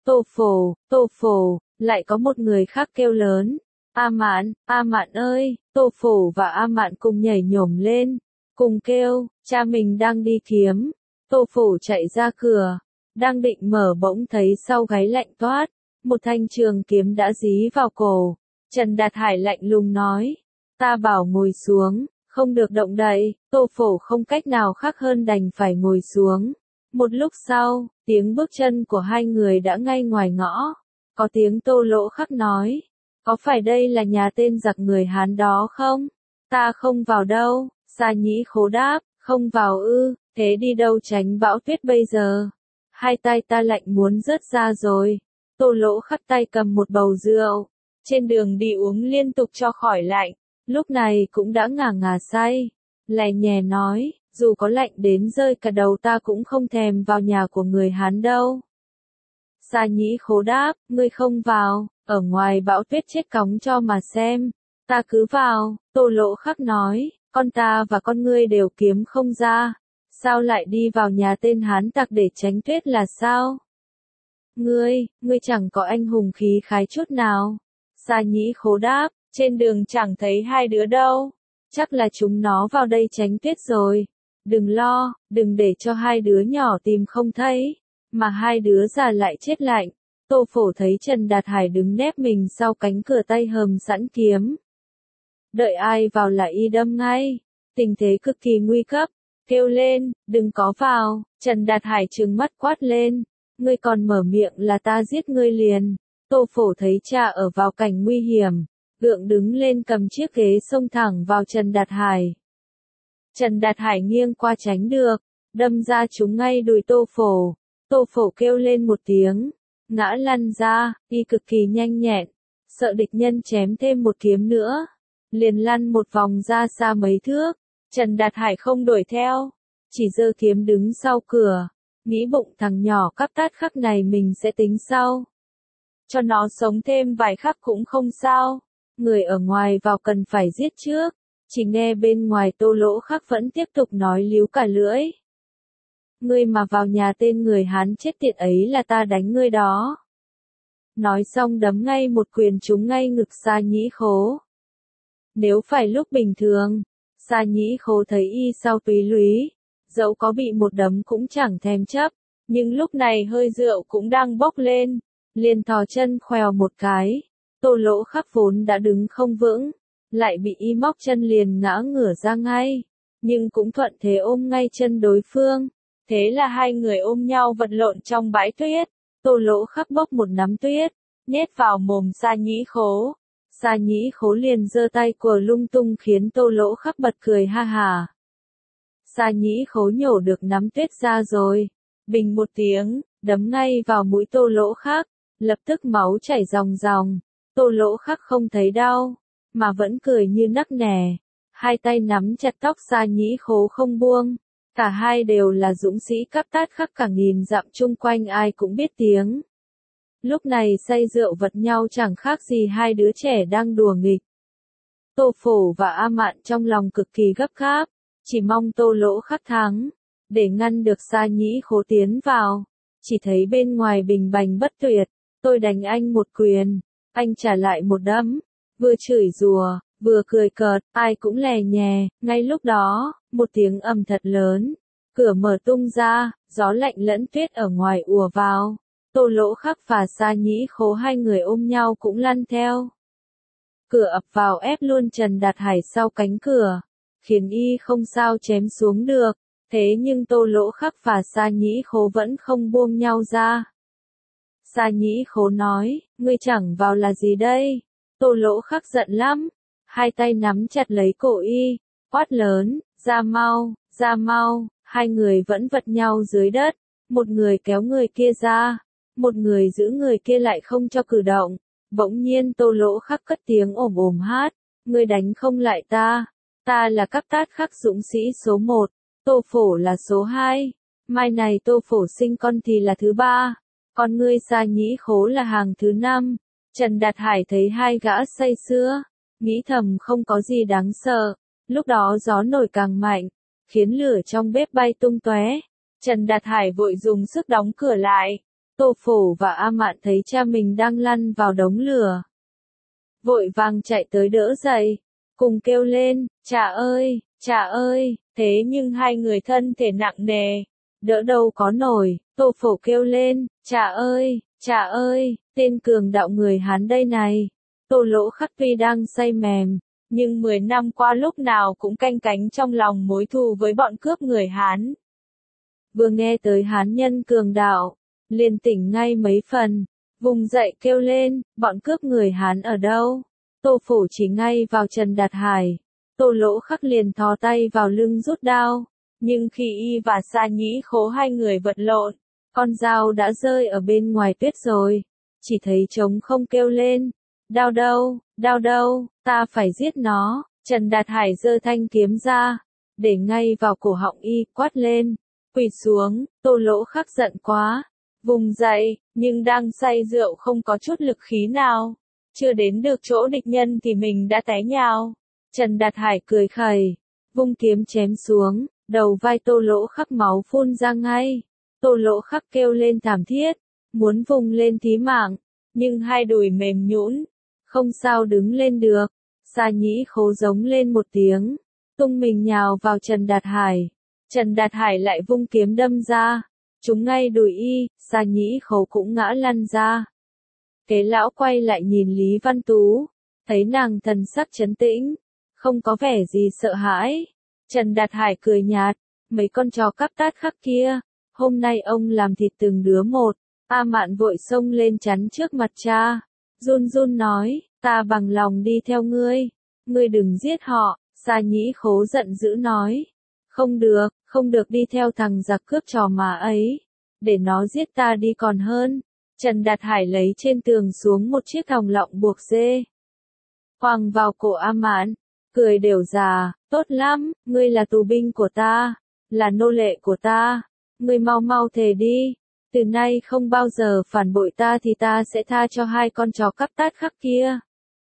Tô Phổ, lại có một người khác kêu lớn. A Mạn ơi, Tô Phổ và A Mạn cùng nhảy nhổm lên, cùng kêu, cha mình đang đi kiếm. Tô Phổ chạy ra cửa, đang định mở bỗng thấy sau gáy lạnh toát, một thanh trường kiếm đã dí vào cổ. Trần Đạt Hải lạnh lùng nói, ta bảo ngồi xuống, không được động đậy. Tô Phổ không cách nào khác hơn đành phải ngồi xuống. Một lúc sau, tiếng bước chân của hai người đã ngay ngoài ngõ. Có tiếng Tô Lỗ Khắc nói, có phải đây là nhà tên giặc người Hán đó không? Ta không vào đâu. Sa Nhĩ Khố đáp, không vào ư, thế đi đâu tránh bão tuyết bây giờ? Hai tay ta lạnh muốn rớt ra rồi. Tô Lỗ Khắc tay cầm một bầu rượu, trên đường đi uống liên tục cho khỏi lạnh, lúc này cũng đã ngà ngà say. Lè nhè nói, dù có lạnh đến rơi cả đầu ta cũng không thèm vào nhà của người Hán đâu. Sa Nhĩ Khố đáp, ngươi không vào, ở ngoài bão tuyết chết cóng cho mà xem, ta cứ vào. Tô Lỗ Khắc nói, con ta và con ngươi đều kiếm không ra, sao lại đi vào nhà tên Hán tặc để tránh tuyết là sao? Ngươi chẳng có anh hùng khí khái chút nào. Sa Nhĩ Khố đáp, trên đường chẳng thấy hai đứa đâu, chắc là chúng nó vào đây tránh tuyết rồi. Đừng lo, đừng để cho hai đứa nhỏ tìm không thấy, mà hai đứa già lại chết lạnh. Tô Phổ thấy Trần Đạt Hải đứng nép mình sau cánh cửa tay hầm sẵn kiếm. Đợi ai vào là y đâm ngay. Tình thế cực kỳ nguy cấp, kêu lên, đừng có vào. Trần Đạt Hải trừng mắt quát lên, ngươi còn mở miệng là ta giết ngươi liền. Tô Phổ thấy cha ở vào cảnh nguy hiểm, gượng đứng lên cầm chiếc ghế xông thẳng vào Trần Đạt Hải. Trần Đạt Hải nghiêng qua tránh được, đâm ra trúng ngay đùi Tô Phổ. Tô Phổ kêu lên một tiếng, ngã lăn ra, y cực kỳ nhanh nhẹn, sợ địch nhân chém thêm một kiếm nữa, liền lăn một vòng ra xa mấy thước. Trần Đạt Hải không đuổi theo, chỉ giơ kiếm đứng sau cửa, nghĩ bụng thằng nhỏ cắp tát khắc này mình sẽ tính sau. Cho nó sống thêm vài khắc cũng không sao, người ở ngoài vào cần phải giết trước. Chỉ nghe bên ngoài Tô Lỗ Khắc vẫn tiếp tục nói líu cả lưỡi. Ngươi mà vào nhà tên người Hán chết tiệt ấy là ta đánh ngươi đó. Nói xong đấm ngay một quyền trúng ngay ngực Sa Nhĩ Khố. Nếu phải lúc bình thường, Sa Nhĩ Khố thấy y sau túy lúy, dẫu có bị một đấm cũng chẳng thèm chấp, nhưng lúc này hơi rượu cũng đang bốc lên, liền thò chân khoèo một cái. Tô Lỗ Khắc vốn đã đứng không vững, lại bị y móc chân liền ngã ngửa ra ngay, nhưng cũng thuận thế ôm ngay chân đối phương. Thế là hai người ôm nhau vật lộn trong bãi tuyết. Tô Lỗ Khắc bốc một nắm tuyết, nhét vào mồm Sa Nhĩ Khố. Sa Nhĩ Khố liền giơ tay quờ lung tung khiến Tô Lỗ Khắc bật cười ha hả. Sa Nhĩ Khố nhổ được nắm tuyết ra rồi, bình một tiếng, đấm ngay vào mũi Tô Lỗ Khắc, lập tức máu chảy ròng ròng. Tô Lỗ Khắc không thấy đau, mà vẫn cười như nắc nẻ. hai tay nắm chặt tóc Sa Nhĩ Khố không buông. Cả hai đều là dũng sĩ Cáp Tát khắp cả nghìn dặm chung quanh ai cũng biết tiếng. Lúc này say rượu vật nhau chẳng khác gì hai đứa trẻ đang đùa nghịch. Tô Phổ và A Mạn trong lòng cực kỳ gấp gáp, chỉ mong Tô Lỗ Khắc thắng, để ngăn được Sa Nhĩ Khố tiến vào. Chỉ thấy bên ngoài bình bành bất tuyệt, tôi đánh anh một quyền, anh trả lại một đấm, vừa chửi rủa, vừa cười cợt, ai cũng lè nhè. Ngay lúc đó, một tiếng ầm thật lớn, cửa mở tung ra, gió lạnh lẫn tuyết ở ngoài ùa vào. Tô Lỗ Khắc và Sa Nhĩ Khố hai người ôm nhau cũng lăn theo. Cửa ập vào ép luôn Trần Đạt Hải sau cánh cửa, khiến y không sao chém xuống được. Thế nhưng Tô Lỗ Khắc và Sa Nhĩ Khố vẫn không buông nhau ra. Sa Nhĩ Khố nói, ngươi chẳng vào là gì đây? Tô Lỗ Khắc giận lắm, hai tay nắm chặt lấy cổ y, quát lớn, ra mau, ra mau. Hai người vẫn vật nhau dưới đất, một người kéo người kia ra, một người giữ người kia lại không cho cử động. Bỗng nhiên Tô Lỗ Khắc cất tiếng ồm ồm hát, ngươi đánh không lại ta là Cáp Tát Khắc dũng sĩ số 1, Tô Phổ là số 2, mai này Tô Phổ sinh con thì là thứ 3, còn ngươi Sa Nhĩ Khố là hàng thứ 5. Trần Đạt Hải thấy hai gã say sưa, nghĩ thầm không có gì đáng sợ, lúc đó gió nổi càng mạnh, khiến lửa trong bếp bay tung tóe. Trần Đạt Hải vội dùng sức đóng cửa lại. Tô Phổ và A Mạn thấy cha mình đang lăn vào đống lửa, vội vàng chạy tới đỡ dậy, cùng kêu lên, cha ơi, thế nhưng hai người thân thể nặng nề, đỡ đâu có nổi. Tô Phổ kêu lên, cha ơi, tên cường đạo người Hán đây này. Tô Lỗ Khắc tuy đang say mềm, nhưng 10 năm qua lúc nào cũng canh cánh trong lòng mối thù với bọn cướp người Hán. Vừa nghe tới Hán nhân cường đạo, liền tỉnh ngay mấy phần, vùng dậy kêu lên, bọn cướp người Hán ở đâu? Tô Phổ chỉ ngay vào Trần Đạt Hải. Tô Lỗ Khắc liền thò tay vào lưng rút đao, nhưng khi y và Sa Nhĩ Khố hai người vật lộn, con dao đã rơi ở bên ngoài tuyết rồi, chỉ thấy trống không kêu lên, đao đâu, ta phải giết nó. Trần Đạt Hải giơ thanh kiếm ra, để ngay vào cổ họng y, quát lên, quỳ xuống. Tô Lỗ Khắc giận quá, vùng dậy, nhưng đang say rượu không có chút lực khí nào, chưa đến được chỗ địch nhân thì mình đã té nhào. Trần Đạt Hải cười khẩy, vung kiếm chém xuống, đầu vai Tô Lỗ Khắc máu phun ra ngay. Tô Lỗ Khắc kêu lên thảm thiết, muốn vùng lên thí mạng, nhưng hai đùi mềm nhũn, không sao đứng lên được. Sa Nhĩ Khố giống lên một tiếng, tung mình nhào vào Trần Đạt Hải. Trần Đạt Hải lại vung kiếm đâm ra, trúng ngay đùi y, Sa Nhĩ Khố cũng ngã lăn ra. Kế lão quay lại nhìn Lý Văn Tú, thấy nàng thần sắc trấn tĩnh, không có vẻ gì sợ hãi. Trần Đạt Hải cười nhạt, mấy con chó Cáp Tát Khắc kia, hôm nay ông làm thịt từng đứa một. A Mạn vội xông lên chắn trước mặt cha, run run nói, ta bằng lòng đi theo ngươi đừng giết họ. Sa Nhĩ Khố giận dữ nói, không được đi theo thằng giặc cướp trò mà ấy, để nó giết ta đi còn hơn. Trần Đạt Hải lấy trên tường xuống một chiếc thòng lọng buộc dê, quàng vào cổ A Mạn, cười đều già, tốt lắm, ngươi là tù binh của ta, là nô lệ của ta, ngươi mau mau thề đi, từ nay không bao giờ phản bội ta thì ta sẽ tha cho hai con chó Cáp Tát Khắc kia.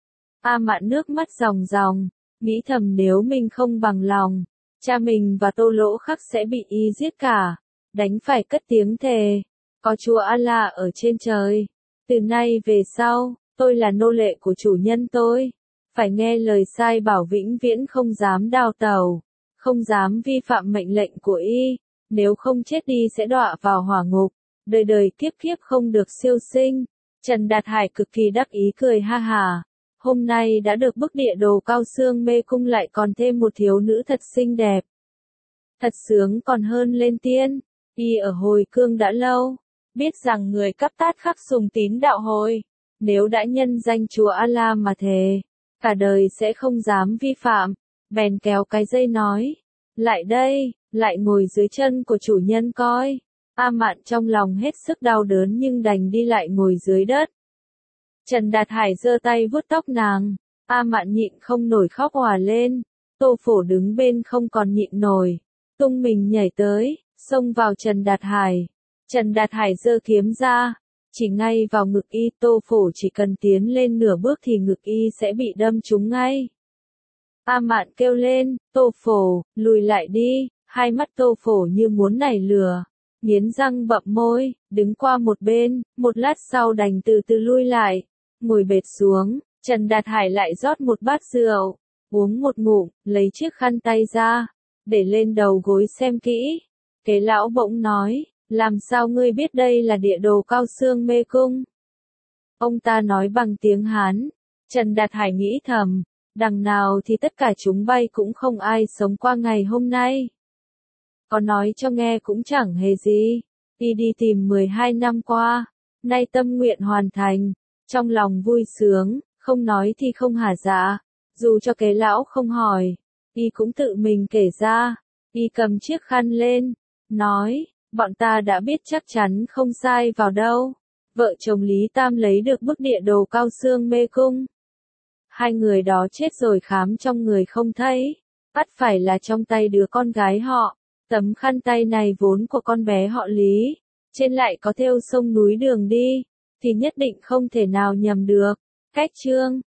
A Mạn nước mắt ròng ròng, nghĩ thầm nếu mình không bằng lòng, cha mình và Tô Lỗ Khắc sẽ bị y giết cả, đánh phải cất tiếng thề, có Chúa Allah ở trên trời, từ nay về sau, tôi là nô lệ của chủ nhân tôi, phải nghe lời sai bảo vĩnh viễn không dám đào tẩu, không dám vi phạm mệnh lệnh của y, nếu không chết đi sẽ đọa vào hỏa ngục, đời đời kiếp kiếp không được siêu sinh. Trần Đạt Hải cực kỳ đắc ý cười ha hả. Hôm nay đã được bức địa đồ Cao Xương mê cung lại còn thêm một thiếu nữ thật xinh đẹp. Thật sướng còn hơn lên tiên. Y ở hồi cương đã lâu, biết rằng người Cáp Tát Khắc sùng tín đạo hồi, nếu đã nhân danh Chúa Allah mà thề, cả đời sẽ không dám vi phạm, bèn kéo cái dây nói, lại đây, lại ngồi dưới chân của chủ nhân coi. A Mạn trong lòng hết sức đau đớn nhưng đành đi lại ngồi dưới đất. Trần Đạt Hải giơ tay vuốt tóc nàng, A Mạn nhịn không nổi khóc òa lên, Tô Phổ đứng bên không còn nhịn nổi, tung mình nhảy tới, xông vào Trần Đạt Hải. Trần Đạt Hải giơ kiếm ra, chỉ ngay vào ngực y. Tô Phổ chỉ cần tiến lên nửa bước thì ngực y sẽ bị đâm trúng ngay. A Mạn kêu lên, Tô Phổ, lùi lại đi. Hai mắt Tô Phổ như muốn nảy lửa, nghiến răng bậm môi, đứng qua một bên, một lát sau đành từ từ lui lại, ngồi bệt xuống. Trần Đạt Hải lại rót một bát rượu, uống một ngụm, lấy chiếc khăn tay ra, để lên đầu gối xem kỹ. Kế lão bỗng nói, làm sao ngươi biết đây là địa đồ Cao Xương Mê Cung? Ông ta nói bằng tiếng Hán. Trần Đạt Hải nghĩ thầm, đằng nào thì tất cả chúng bay cũng không ai sống qua ngày hôm nay. Có nói cho nghe cũng chẳng hề gì. Y đi tìm 12 năm qua, nay tâm nguyện hoàn thành, trong lòng vui sướng, không nói thì không hả dạ. Dù cho kế lão không hỏi, y cũng tự mình kể ra. Y cầm chiếc khăn lên, nói, bọn ta đã biết chắc chắn không sai vào đâu. Vợ chồng Lý Tam lấy được bức địa đồ Cao Xương Mê Cung. Hai người đó chết rồi khám trong người không thấy, bắt phải là trong tay đứa con gái họ. Tấm khăn tay này vốn của con bé họ Lý, trên lại có thêu sông núi đường đi, thì nhất định không thể nào nhầm được. Cách chương